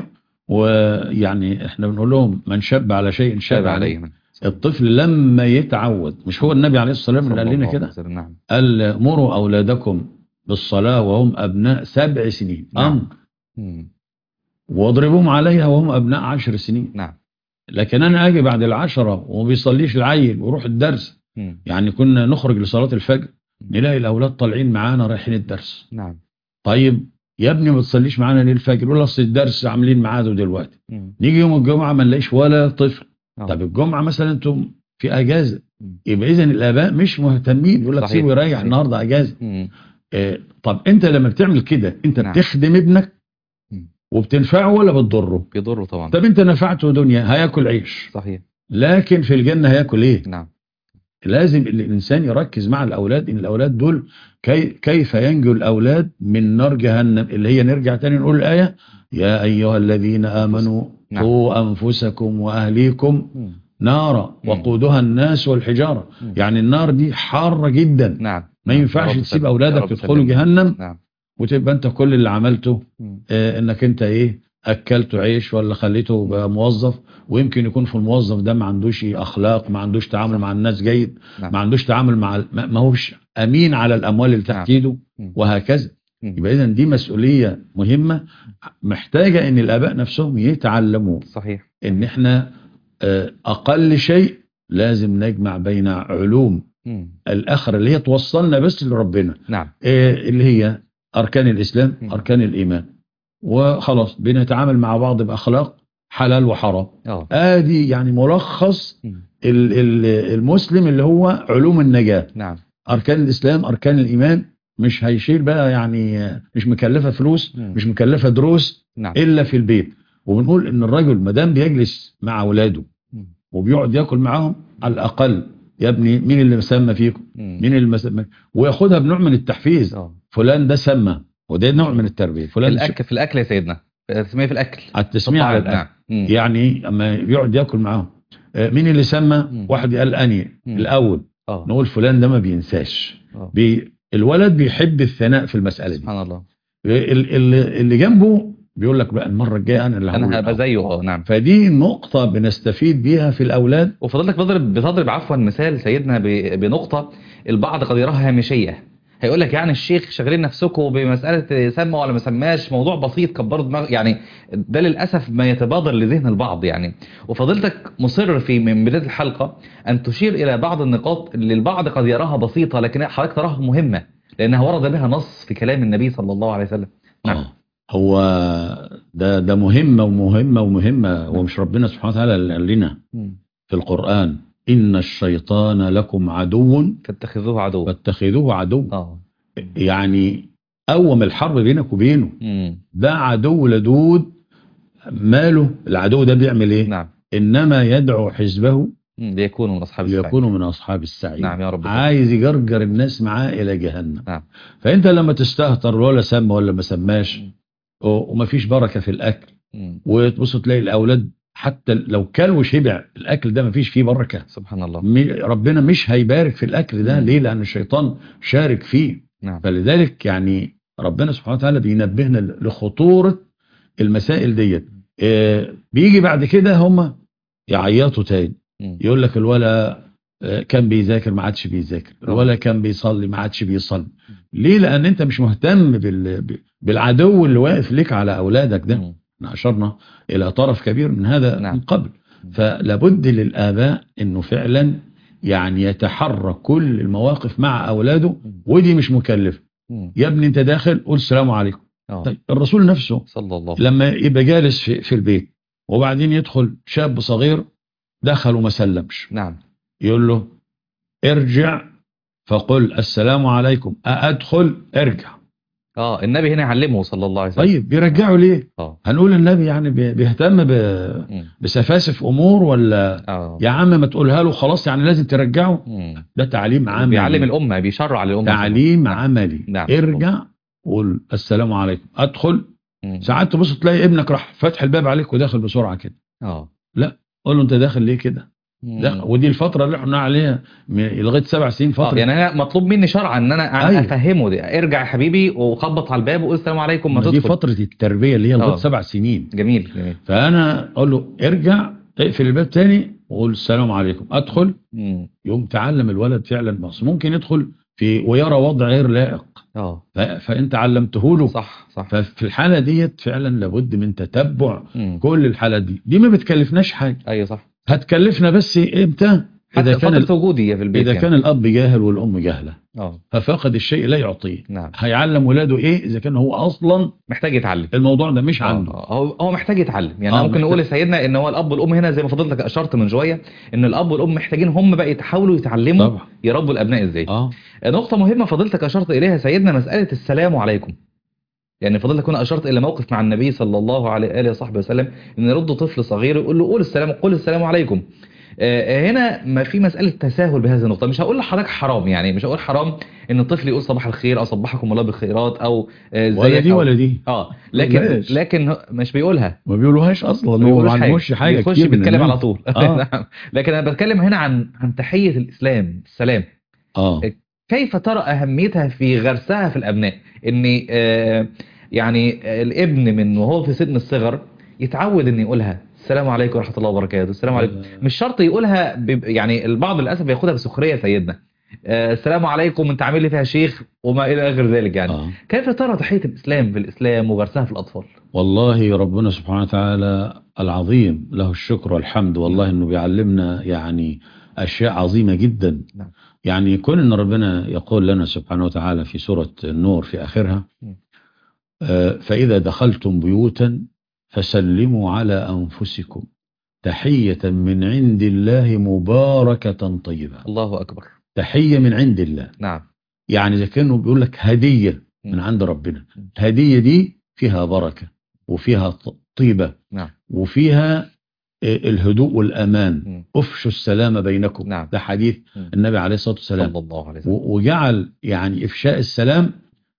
ويعني احنا بنقول لهم من شاب على شيء شاب شاب عليه. عليه. الطفل لما يتعود، مش هو النبي عليه الصلاه والسلام اللي قال لنا كده؟ نعم. قال مروا اولادكم بالصلاه وهم ابناء سبع سنين، نعم. امر، مم. واضربوهم عليها وهم ابناء عشر سنين. نعم. لكن انا اجي بعد العشرة وما بيصليش العيل ويروح الدرس. مم. يعني كنا نخرج لصلاة الفجر نلاقي الاولاد طالعين معانا رايحين الدرس. نعم. طيب يا ابني ما تصليش معانا ليه الفجر؟ يقول اصل الدرس عاملين ميعاده دلوقتي. مم. نيجي يوم الجمعة ما نلاقيش ولا طفل. آه. طب الجمعة مثلا انتم في اجازة، مم. يبقى اذا الاباء مش مهتمين، يقول لك صحيح. سيبه يريح صحيح. النهارده اجازة. مم. آه طب انت لما بتعمل كده انت نعم. بتخدم ابنك مم. وبتنفعه ولا بتضره؟ بيضره طبعا. طب انت نفعته دنيا هياكل عيش، صحيح. لكن في الجنة هياكل ايه؟ نعم. لازم الانسان يركز مع الاولاد، ان الاولاد دول كي كيف ينجو الاولاد من نار جهنم، اللي هي نرجع تاني نقول الايه يا ايها الذين امنوا نعم. قوا انفسكم واهليكم مم. نارا مم. وقودها الناس والحجاره. مم. يعني النار دي حاره جدا. نعم. ما نعم. ينفعش يا رب تسيب سلم. يا اولادك رب تدخلوا سلم. جهنم نعم. وتبقى انت كل اللي عملته مم. آه انك انت ايه اكلته عيش ولا خليته بقى موظف، ويمكن يكون في الموظف ده ما عندوش اخلاق، ما عندوش تعامل صح. مع الناس جيد، نعم. ما عندوش تعامل مع ال- ما ما هوش امين على الاموال اللي تحت نعم. ايده مم. وهكذا. مم. يبقى اذا دي مسؤوليه مهمه محتاجه ان الاباء نفسهم يتعلموا صحيح. ان احنا آه، اقل شيء لازم نجمع بين علوم مم. الاخره اللي هي توصلنا بس لربنا، نعم. آه، اللي هي اركان الاسلام مم. اركان الايمان، وخلاص بنتعامل مع بعض باخلاق حلال وحرام. اه ادي يعني ملخص مم. ال- ال- المسلم اللي هو علوم النجاة. نعم. اركان الاسلام اركان الايمان، مش هيشيل بقى يعني مش مكلفة فلوس، مم. مش مكلفة دروس نعم. الا في البيت. وبنقول ان الرجل ما دام بيجلس مع اولاده مم. وبيقعد ياكل معاهم، على الاقل يا ابني مين اللي مسمى فيكم؟ مم. مين اللي مسمى؟ وياخدها بنوع من التحفيز. اه فلان ده سمى، وده نوع من التربيه. في فلان الاكل في الاكل يا سيدنا، التسميه في الاكل. على التسميه على الطعام. الاكل. نعم. مم. يعني اما يقعد ياكل معاهم آه، مين اللي سمى؟ مم. واحد قال اني مم. الاول، اه نقول فلان ده ما بينساش. اه بي الولد بيحب الثناء في المساله دي. سبحان الله. ال- ال- اللي جنبه بيقول لك بقى المره الجايه انا اللي هقول انا هبقى الأول. زيه. اه نعم. فدي نقطه بنستفيد بيها في الاولاد. وفضلتك بتضرب بتضرب عفوا مثال سيدنا ب- بنقطة البعض قد يراها هامشية، هيقول لك يعني الشيخ شغالين نفسكم بمسألة سمى ولا ما سماش، موضوع بسيط كبروا دماغ يعني. ده للأسف ما يتبادر لذهن البعض يعني. وفضيلتك مصر في من بداية الحلقة أن تشير إلى بعض النقاط اللي البعض قد يراها بسيطة، لكن حضرتك تراها مهمة لأنها ورد بها نص في كلام النبي صلى الله عليه وسلم. نعم. اه هو ده ده مهمة ومهمة ومهمة، ومش ربنا سبحانه وتعالى اللي قال لنا مم. في القرآن إن الشيطان لكم عدو فاتخذوه عدو. فاتخذوه عدو. اه. يعني قوم الحرب بينك وبينه. مم. ده عدو لدود. ماله العدو ده بيعمل ايه؟ نعم. إنما يدعو حزبه مم. ليكونوا من أصحاب السعير. ليكونوا من أصحاب السعير. نعم يا رب. عايز يجرجر الناس معاه إلى جهنم. نعم. فأنت لما تستهتر ولا سمى ولا ما سماش مم. ومفيش بركة في الأكل، مم. وتبص تلاقي الأولاد حتى لو كل وشبع الأكل ده مفيش فيه بركة. سبحان الله. م- ربنا مش هيبارك في الأكل ده. مم. ليه؟ لأن الشيطان شارك فيه. نعم. فلذلك يعني ربنا سبحانه وتعالى بينبهنا لخطورة المسائل ديت. آه، بيجي بعد كده هم يعيطوا تاني، مم. يقول لك الولا آه، كان بيذاكر ما عادش بيذاكر، طبعا. الولا كان بيصلي ما عادش بيصلي. ليه؟ لأن أنت مش مهتم بال- ب- بالعدو اللي واقف لك على أولادك ده. مم. احنا أشرنا إلى طرف كبير من هذا نعم. من قبل. فلابد للآباء أنه فعلا يعني يتحرك كل المواقف مع أولاده، مم. ودي مش مكلفة. مم. يا ابني أنت داخل قول السلام عليكم. آه. طيب الرسول نفسه صلى الله عليه وسلم. لما يبقى جالس في, في البيت وبعدين يدخل شاب صغير دخل وما سلمش، نعم. يقول له ارجع فقل السلام عليكم. أدخل ارجع. اه النبي هنا يعلمه صلى الله عليه وسلم. طيب بيرجعوا ليه؟ اه. هنقول النبي يعني بي- بيهتم ب- مم. بسفاسف امور، ولا اه. يا عم ما تقولها له خلاص يعني لازم ترجعه؟ مم. ده تعليم عملي. بيعلم الأمة، بيشرع للأمة. تعليم نعم. عملي. نعم. ارجع قول السلام عليكم. ادخل. مم. ساعات تبص تلاقي ابنك راح فاتح الباب عليك وداخل بسرعه كده. اه. لا، قول له انت داخل ليه كده؟ مم. لا، ودي الفتره اللي احنا عليها من- لغايه سبع سنين اه فتره. يعني انا مطلوب مني شرعا ان انا أنا أيوة. افهمه دي. ارجع يا حبيبي وخبط على الباب وقول السلام عليكم ما ما دي تدخل. فتره التربيه اللي هي لغايه آه. سبع سنين. جميل جميل. فانا اقول له ارجع اقفل الباب تاني وقول السلام عليكم. ادخل. مم. يقوم تعلم الولد فعلا. بس ممكن يدخل في ويرى وضع غير لائق، اه ف- فانت علمته له. صح صح. ففي الحاله ديت فعلا لابد من تتبع مم. كل الحالات دي. دي ما بتكلفناش حاجه. ايوه صح. هتكلفنا بس امتى؟ حتى اذا كان فترة ال- وجودي في البيت اذا يعني. كان الاب جاهل والام جاهله، اه ففاقد الشيء لا يعطيه. نعم. هيعلم ولاده ايه اذا كان هو اصلا محتاج يتعلم. الموضوع ده مش عنده؟ اه هو هو محتاج يتعلم يعني. آه، آه ممكن محتاج. نقول لسيدنا ان هو الاب والام هنا زي ما فضلتك اشرت من شويه ان الاب والام محتاجين هم بقى يتحاولوا يتعلموا طبعا. يربوا الابناء ازاي. اه نقطه مهمه فضلتك اشرت اليها سيدنا مساله السلام عليكم. يعني فضلتك هنا اشرت الى موقف مع النبي صلى الله عليه اله وصحبه وسلم ان يرد طفل صغير يقول له قول السلام قول السلام عليكم. آه، هنا ما في مسألة تساهل بهذه النقطة. مش هقول لحضرتك حرام يعني، مش هقول حرام ان الطفل يقول صباح الخير او صبحكم الله بالخيرات او آه، ولا ازيك دي أو- ولا دي. اه لكن بلاش. لكن هو مش بيقولها. ما بيقولوهاش اصلا. ما هو بيقولوش ما عندهوش حاجه بيخش كتير من بيتكلم الناس. على طول. آه. نعم. لكن انا بتكلم هنا عن عن تحية الاسلام السلام. اه كيف ترى اهميتها في غرسها في الابناء ان آه، يعني آه، الابن من وهو في سن الصغر يتعود ان يقولها السلام عليكم ورحمة الله وبركاته. السلام عليكم. مش شرط يقولها ب... يعني البعض للاسف ياخدها بسخرية سيدنا. آه السلام عليكم انت عامل لي فيها شيخ وما الى غير ذلك يعني. آه. كيف ترى تحية الاسلام في الاسلام وغرسها في الاطفال؟ والله ربنا سبحانه وتعالى العظيم له الشكر والحمد والله انه بيعلمنا يعني اشياء عظيمة جدا. نعم. يعني كون ان ربنا يقول لنا سبحانه وتعالى في سورة النور في اخرها آه فاذا دخلتم بيوتا فسلموا على انفسكم تحية من عند الله مباركة طيبة. الله اكبر. تحية من عند الله. نعم. يعني اذا كانوا بيقول لك هدية م. من عند ربنا، الهدية دي فيها بركة وفيها طيبة. نعم. وفيها الهدوء والأمان. م. أفشوا السلام بينكم. نعم. ده حديث م. النبي عليه الصلاة والسلام. صلى الله عليه وسلم. و- وجعل يعني إفشاء السلام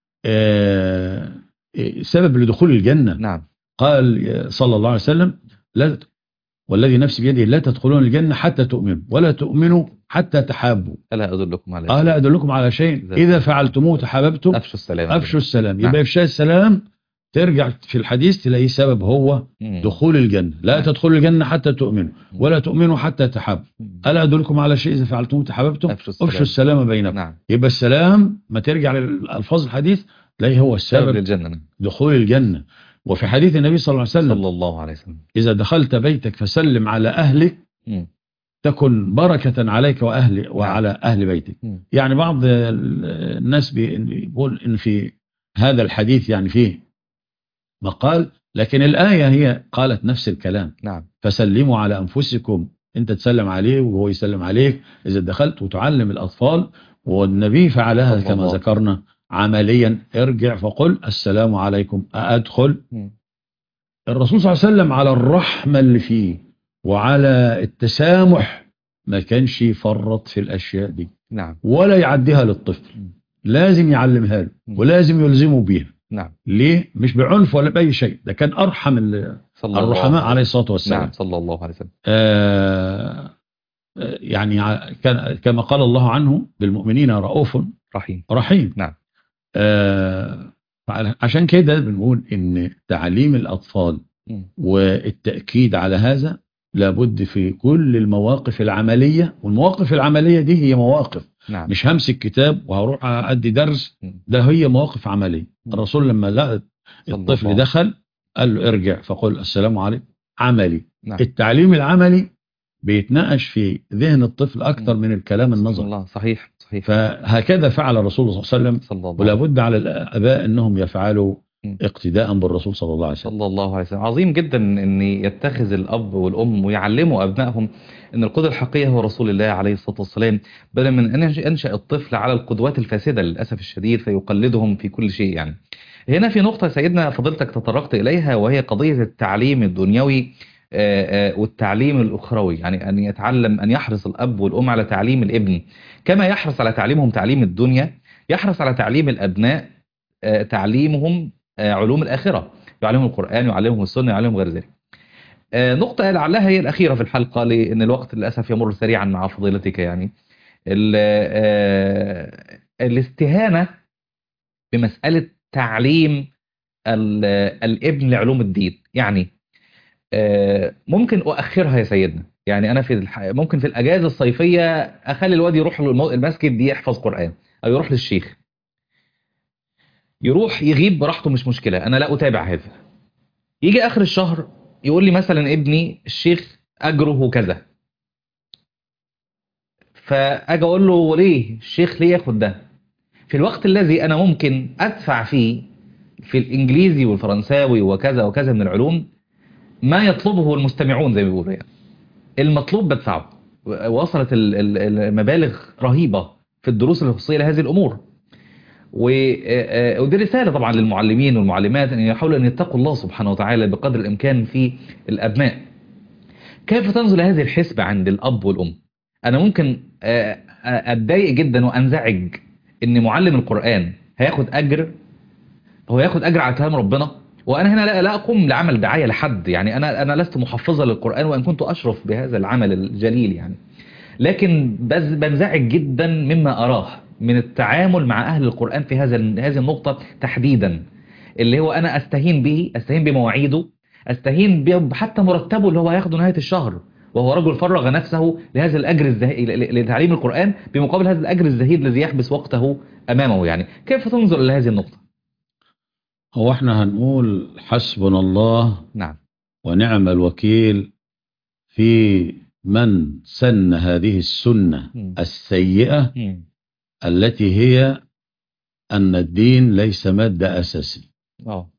آه، سبب لدخول الجنة. نعم. قال صلى الله عليه وسلم لا والذي نفسي بيده لا تدخلون الجنة حتى تؤمنوا ولا تؤمنوا حتى تحابوا. ألا أدلكم على آه لا أدلكم على شيء إذا فعلتموه تحاببتم أفشوا السلام. أفشوا السلام. نعم. يبقى إفشاء السلام ترجع في الحديث تلاقيه سبب هو مم. دخول الجنة. لا نعم. تدخلوا الجنة حتى تؤمنوا مم. ولا تؤمنوا حتى تحابوا. مم. ألا أدلكم على شيء إذا فعلتم تحاببتم أفشوا أفشوا السلام. السلام بينكم. نعم. يبقى السلام ما ترجع للألفاظ الحديث تلاقيه هو سبب السبب للجنة. نعم. دخول الجنة. وفي حديث النبي صلى الله عليه وسلم صلى الله عليه وسلم إذا دخلت بيتك فسلم على أهلك مم. تكن بركة عليك وأهل نعم. وعلى أهل بيتك. مم. يعني بعض الناس بيقول إن في هذا الحديث يعني فيه مقال، لكن الآية هي قالت نفس الكلام. نعم. فسلموا على أنفسكم، أنت تسلم عليه وهو يسلم عليك إذا دخلت، وتعلم الأطفال. والنبي فعلها صلى كما الله. ذكرنا عمليا. ارجع فقل السلام عليكم أأدخل. مم. الرسول صلى الله عليه وسلم على الرحمة اللي فيه وعلى التسامح ما كانش يفرط في الأشياء دي نعم. ولا يعديها للطفل، مم. لازم يعلمها له مم. ولازم يلزمه بيها. نعم. ليه؟ مش بعنف ولا بأي شيء، ده كان أرحم ال- صلى الرحماء الله عليه الصلاة والسلام. نعم. صلى الله عليه وسلم. آه آه، يعني ع- كان كما قال الله عنه بالمؤمنين رؤوف رحيم. رحيم. نعم. آه فعل- عشان كده بنقول إن تعليم الأطفال مم. والتأكيد على هذا لابد في كل المواقف العملية. والمواقف العملية دي هي مواقف، نعم. مش همسك كتاب وهروح أدي درس، مم. ده هي مواقف عملية. مم. الرسول لما لقى صلى الطفل الله. دخل قال له ارجع فقل السلام عليكم. عملي. نعم. التعليم العملي بيتناقش في ذهن الطفل أكثر مم. من الكلام صلى النظري. الله. صحيح صحيح. فهكذا فعل الرسول صلى الله عليه وسلم، صلى الله. ولا بد على الآباء أنهم يفعلوا مم. اقتداء بالرسول صلى الله عليه وسلم. صلى الله عليه وسلم. عظيم جدا ان يتخذ الاب والام ويعلموا ابنائهم ان القدوه الحقيقيه هو رسول الله عليه الصلاه والسلام، بدلا من ان ينشا الطفل على القدوات الفاسده للاسف الشديد فيقلدهم في كل شيء. يعني هنا في نقطه سيدنا فضيلتك تطرقت اليها، وهي قضيه التعليم الدنيوي آه، آه، والتعليم الاخروي. يعني ان يتعلم، ان يحرص الاب والام على تعليم الابن كما يحرص على تعليمهم تعليم الدنيا، يحرص على تعليم الابناء آه، تعليمهم آه، علوم الآخرة، يعلمهم القرآن، يعلمهم السنة، يعلمهم غير ذلك. آه، نقطة لعلها هي الأخيرة في الحلقة لأن الوقت للأسف يمر سريعا مع فضيلتك. يعني ال- آه، الاستهانة بمسألة تعليم ال- الابن لعلوم الدين. يعني آه، ممكن أؤخرها يا سيدنا. يعني أنا في الح... ممكن في الأجازة الصيفية أخلي الواد يروح للمو- المسجد دي يحفظ قرآن، أو يروح للشيخ، يروح يغيب براحته مش مشكلة، أنا لا أتابع هذا. يجي آخر الشهر يقول لي مثلا ابني الشيخ أجره كذا، فأجي أقول له ليه الشيخ ليه ياخد ده في الوقت الذي أنا ممكن أدفع فيه في الإنجليزي والفرنساوي وكذا وكذا من العلوم ما يطلبه المستمعون زي ما بيقولوا. يعني المطلوب بدفعه. وصلت ال- ال- المبالغ رهيبة في الدروس الخصوصية لهذه الأمور. و- آه، آه، ودي رسالة طبعا للمعلمين والمعلمات أن يحاولوا أن يتقوا الله سبحانه وتعالى بقدر الإمكان في الأبناء. كيف تنزل هذه الحسبة عند الأب والأم؟ أنا ممكن آه، آه، أتضايق جدا وأنزعج أن معلم القرآن هياخد أجر، هو ياخد أجر على كلام ربنا، وأنا هنا لا, لا أقوم لعمل دعاية لحد. يعني أنا أنا لست محفظة للقرآن وإن كنت أشرف بهذا العمل الجليل يعني، لكن بز- بنزعج جدا مما أراه من التعامل مع أهل القرآن في هذا هذه النقطة تحديدا، اللي هو أنا أستهين به، أستهين بمواعيده، أستهين ب- حتى مرتبه اللي هو هياخده نهاية الشهر، وهو رجل فرغ نفسه لهذا الأجر الزهيد لتعليم القرآن بمقابل هذا الأجر الزهيد الذي يحبس وقته أمامه. يعني كيف تنظر إلى هذه النقطة؟ هو احنا هنقول حسبنا الله نعم. ونعم الوكيل في من سن هذه السنة مم. السيئة مم. التي هي أن الدين ليس مادة أساسي. اه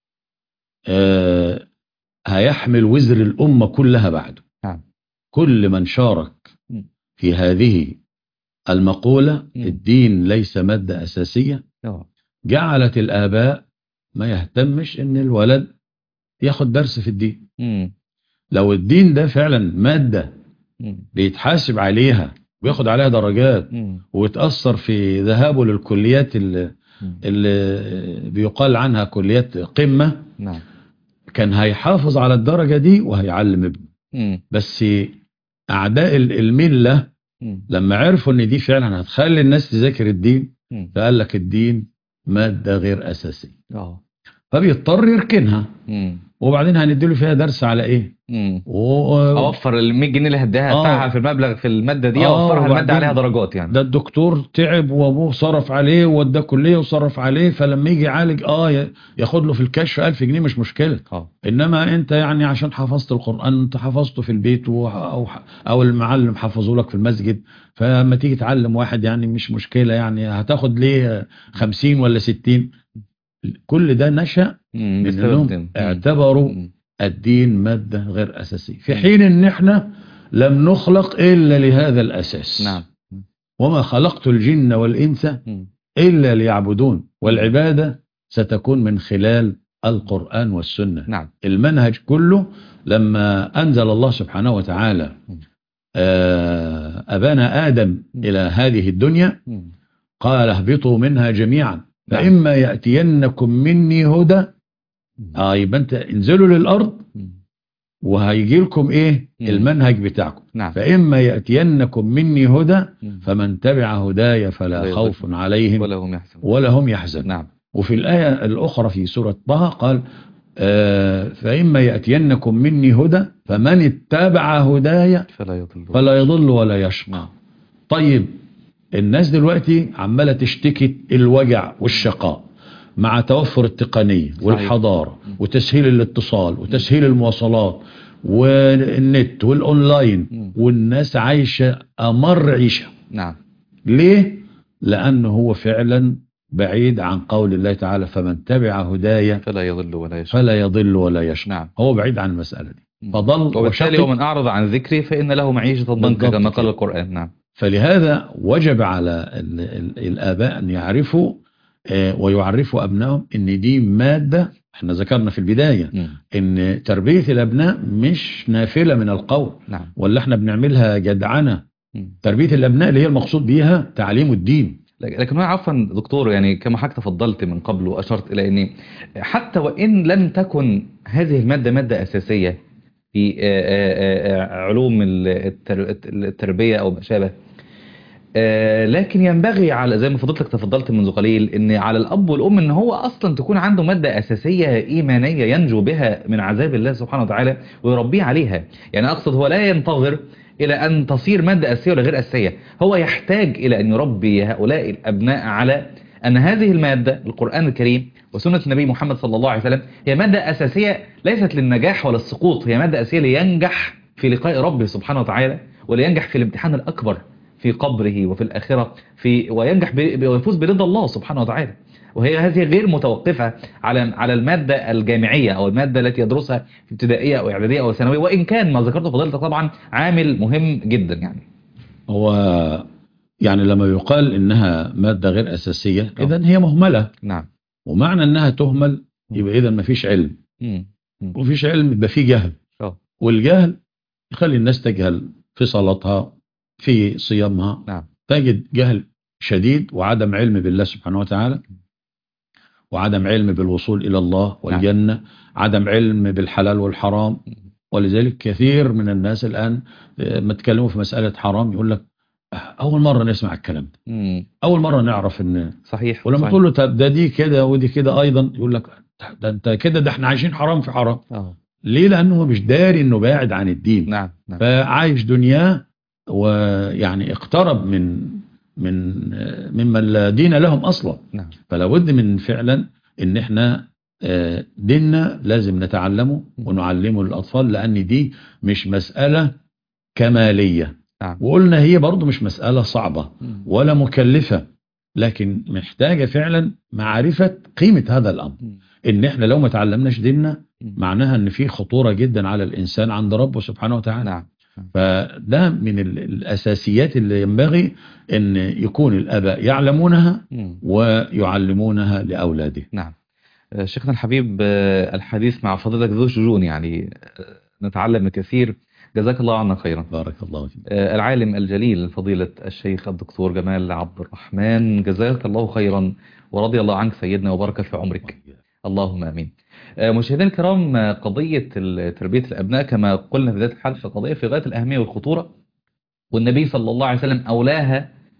آه هيحمل وزر الأمة كلها بعده. نعم. كل من شارك مم. في هذه المقولة مم. الدين ليس مادة أساسية اه جعلت الآباء ما يهتمش إن الولد ياخد درس في الدين. مم. لو الدين ده فعلا مادة مم. بيتحاسب عليها وياخد عليها درجات مم. ويتأثر في ذهابه للكليات اللي, مم. اللي بيقال عنها كليات قمة، نعم. كان هيحافظ على الدرجة دي وهيعلم ابنه. مم. بس أعداء الملة مم. لما عرفوا ان دي فعلا هتخلي الناس تذاكر الدين مم. فقال لك الدين مادة غير أساسية. اه فبيضطر يركنها، مم. وبعدين هنديله فيها درس على ايه؟ مم. و... اوفر ال مية جنيه اللي هديها هدفعها اه في المبلغ في الماده دي، اه اوفرها الماده عليها وبعدين درجات يعني. ده الدكتور تعب وابوه صرف عليه ووداه كليه وصرف عليه، فلما يجي يعالج اه ي- ياخد له في الكشف ألف جنيه مش مشكله. اه انما انت يعني عشان حفظت القران انت حفظته في البيت و... او او المعلم حفظه لك في المسجد، فلما تيجي تعلم واحد يعني مش مشكله، يعني هتاخد ليه خمسين ولا ستين؟ كل ده نشأ مم. من بسبب انهم ده. مم. اعتبروا مم. الدين مادة غير أساسية، في مم. حين ان احنا لم نخلق إلا لهذا الأساس. نعم. مم. وما خلقت الجن والإنس مم. إلا ليعبدون، مم. والعبادة ستكون من خلال القرآن والسنة. نعم. المنهج كله لما أنزل الله سبحانه وتعالى مم. آه، أبانا آدم مم. إلى هذه الدنيا مم. قال اهبطوا منها جميعا نعم. فإما يأتينكم مني هدى. مم. اه يبقى انت انزلوا للأرض مم. وهيجي لكم ايه مم. المنهج بتاعكم. نعم. فإما يأتينكم مني هدى مم. فمن تبع هداي فلا لا خوف يضل عليهم ولا هم يحزنون. ولا هم يحزنون. نعم. وفي الآية الأخرى في سورة طه قال آه فإما يأتينكم مني هدى فمن اتبع هداي فلا يضل فلا يضل ولا يشقى. نعم. طيب الناس دلوقتي عمالة تشتكي الوجع والشقاء مع توفر التقنية والحضارة مم. وتسهيل الاتصال وتسهيل المواصلات والنت والأونلاين، مم. والناس عايشة أمر عيشة. نعم. ليه؟ لأنه هو فعلا بعيد عن قول الله تعالى فمن تبع هدايا فلا يضل ولا يشقى. فلا يضل ولا يشقى. نعم. هو بعيد عن المسألة دي مم. فضل وبالتالي وشقي. ومن أعرض عن ذكري فإن له معيشة ضنكا بالضبط كما قال كده. القرآن. نعم. فلهذا وجب على ال ال الآباء أن يعرفوا آه، ويعرفوا أبنائهم أن دي مادة. احنا ذكرنا في البداية مم. أن تربية الأبناء مش نافلة من القول نعم. ولا احنا بنعملها جدعنة. مم. تربية الأبناء اللي هي المقصود بيها تعليم الدين. لكن هو عفوا دكتور، يعني كما حضرتك تفضلت من قبل وأشرت إلى أن حتى وإن لم تكن هذه المادة مادة أساسية في آه، آه، آه، علوم التر- التربية أو ما شابه، آه، لكن ينبغي على زي ما فضلتك تفضلت منذ قليل ان على الاب والام ان هو اصلا تكون عنده ماده اساسيه ايمانيه ينجو بها من عذاب الله سبحانه وتعالى ويربيه عليها. يعني اقصد هو لا ينتظر الى ان تصير ماده اساسيه ولا غير اساسيه، هو يحتاج الى ان يربي هؤلاء الابناء على ان هذه الماده القران الكريم وسنه النبي محمد صلى الله عليه وسلم هي ماده اساسيه ليست للنجاح ولا السقوط، هي ماده اساسيه لينجح في لقاء ربه سبحانه وتعالى ولينجح في الامتحان الاكبر في قبره وفي الآخرة في وينجح ب- ويفوز برضا الله سبحانه وتعالى. وهي هذه غير متوقفة على على المادة الجامعية أو المادة التي يدرسها في ابتدائية أو إعدادية أو ثانوية، وإن كان ما ذكرته فضيلتك طبعا عامل مهم جدا يعني. هو يعني لما يقال إنها مادة غير أساسية أه. إذن هي مهملة، نعم. ومعنى إنها تهمل مم. يبقى إذن مفيش علم، مم. مم. ومفيش علم يبقى فيه جهل، أه. والجهل يخلي الناس تجهل في صلاتها في صيامها، نعم. تجد جهل شديد وعدم علم بالله سبحانه وتعالى وعدم علم بالوصول إلى الله والجنة. نعم. عدم علم بالحلال والحرام. ولذلك كثير من الناس الآن ما تكلموا في مسألة حرام يقول لك أول مرة نسمع الكلام ده، مم. أول مرة نعرف إن صحيح. ولما صحيح. تقول له طب ده دي كده ودي كده أيضا يقول لك ده أنت كده ده احنا عايشين حرام في حرام. أه. ليه؟ لأنه هو مش داري إنه بعد عن الدين. نعم. نعم. فعايش دنياه ويعني اقترب من من ممن لا دين لهم أصلا. نعم. فلا بد من فعلا إن احنا آه، ديننا لازم نتعلمه ونعلمه للأطفال، لأن دي مش مسألة كمالية. نعم. وقلنا هي برضو مش مسألة صعبة مم. ولا مكلفة، لكن محتاجة فعلا معرفة قيمة هذا الأمر. مم. إن احنا لو ما تعلمناش ديننا مم. معناها إن في خطورة جدا على الإنسان عند ربه سبحانه وتعالى. نعم. فده من ال- الأساسيات اللي ينبغي أن يكون الآباء يعلمونها مم. ويعلمونها لأولادهم. نعم. آه، شيخنا الحبيب، آه، الحديث مع فضيلتك ذو شجون، يعني آه، نتعلم الكثير. جزاك الله عنا خيرا. بارك الله فيك. آه، العالم الجليل فضيلة الشيخ الدكتور جمال عبد الرحمن، جزاك الله خيرا ورضي الله عنك سيدنا وبارك في عمرك. اللهم امين. آه، مشاهدينا الكرام، آه، قضية ال- تربية الابناء كما قلنا في بداية الحلقة قضية في غاية الاهمية والخطورة، والنبي صلى الله عليه وسلم اولاها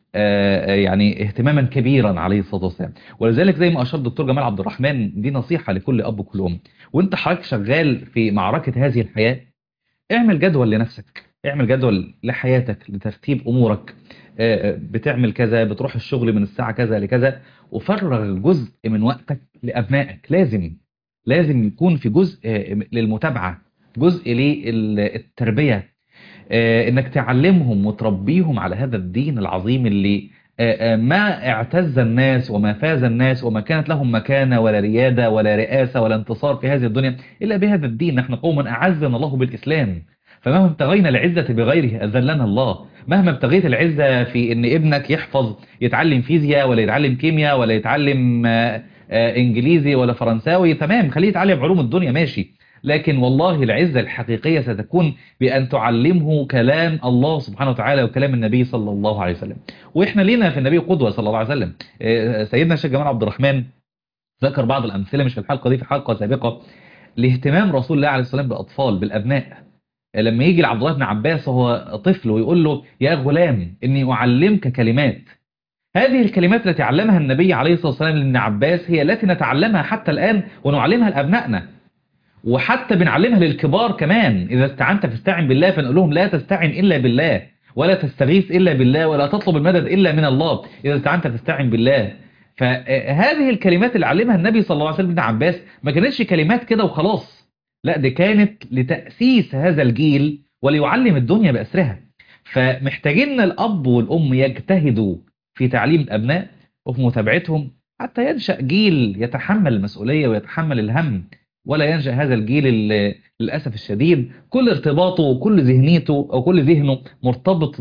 آه، يعني اهتماما كبيرا عليه الصلاة والسلام. ولذلك زي ما أشار الدكتور جمال عبد الرحمن، دي نصيحة لكل أب وكل أم، وانت حضرتك شغال في معركة هذه الحياة، اعمل جدول لنفسك، اعمل جدول لحياتك لترتيب أمورك. آه، آه، بتعمل كذا، بتروح الشغل من الساعة كذا لكذا، وفرغ جزء من وقتك لأبنائك. لازم لازم يكون في جزء آه، للمتابعة، جزء للتربية، آه، انك تعلمهم وتربيهم على هذا الدين العظيم اللي آه، آه، ما اعتز الناس وما فاز الناس وما كانت لهم مكانة ولا ريادة ولا رئاسة ولا انتصار في هذه الدنيا إلا بهذا الدين. نحن قوم أعزنا الله بالإسلام، فمهما ابتغينا العزة بغيره أذلنا الله. مهما ابتغيت العزة في ان ابنك يحفظ، يتعلم فيزياء ولا يتعلم كيمياء ولا يتعلم آه، آه، انجليزي ولا فرنساوي، تمام، خليه يتعلم علوم الدنيا، ماشي. لكن والله العزة الحقيقية ستكون بأن تعلمه كلام الله سبحانه وتعالى وكلام النبي صلى الله عليه وسلم. وإحنا لينا في النبي قدوة صلى الله عليه وسلم. آه، سيدنا الشيخ جمال عبد الرحمن ذكر بعض الأمثلة، مش في الحلقة دي، في حلقة سابقة، لاهتمام رسول الله عليه الصلاة والسلام بالأطفال، بالأبناء. آه، لما يجي لعبد الله بن عباس وهو طفل ويقول له: يا غلام إني أعلمك كلمات. هذه الكلمات التي علمها النبي عليه الصلاة والسلام لابن عباس هي التي نتعلمها حتى الآن ونعلمها لأبنائنا، وحتى بنعلمها للكبار كمان. إذا استعنت فاستعن بالله، فنقول لهم: لا تستعن إلا بالله، ولا تستغيث إلا بالله، ولا تطلب المدد إلا من الله، إذا استعنت فاستعن بالله. فهذه الكلمات اللي علمها النبي صلى الله عليه وسلم ابن عباس ما كانتش كلمات كده وخلاص، لا، دي كانت لتأسيس هذا الجيل وليعلم الدنيا بأسرها. فمحتاجين ان الأب والأم يجتهدوا في تعليم الأبناء وفي متابعتهم حتى ينشأ جيل يتحمل المسؤولية ويتحمل الهم، ولا ينشأ هذا الجيل اللي للأسف الشديد كل ارتباطه وكل ذهنيته أو كل ذهنه مرتبط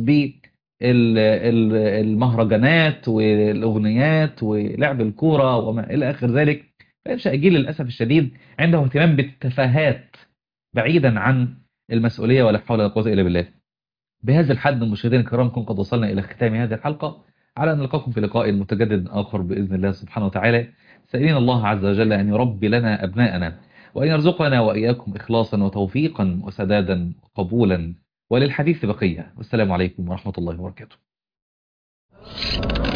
بالمهرجانات والأغنيات ولعب الكورة وما إلى آخر ذلك. فينشأ جيل للأسف الشديد عنده اهتمام بالتفاهات بعيدا عن المسؤولية، ولا حول ولا قوة إلا بالله. بهذا الحد مشاهدينا الكرام نكون قد وصلنا إلى ختام هذه الحلقة، على أن نلقاكم في لقاء متجدد آخر بإذن الله سبحانه وتعالى، سائلين الله عز وجل أن يربي لنا أبناءنا، وأن يرزقنا وإياكم إخلاصا وتوفيقا وسدادا وقبولا. وللحديث بقية، والسلام عليكم ورحمة الله وبركاته.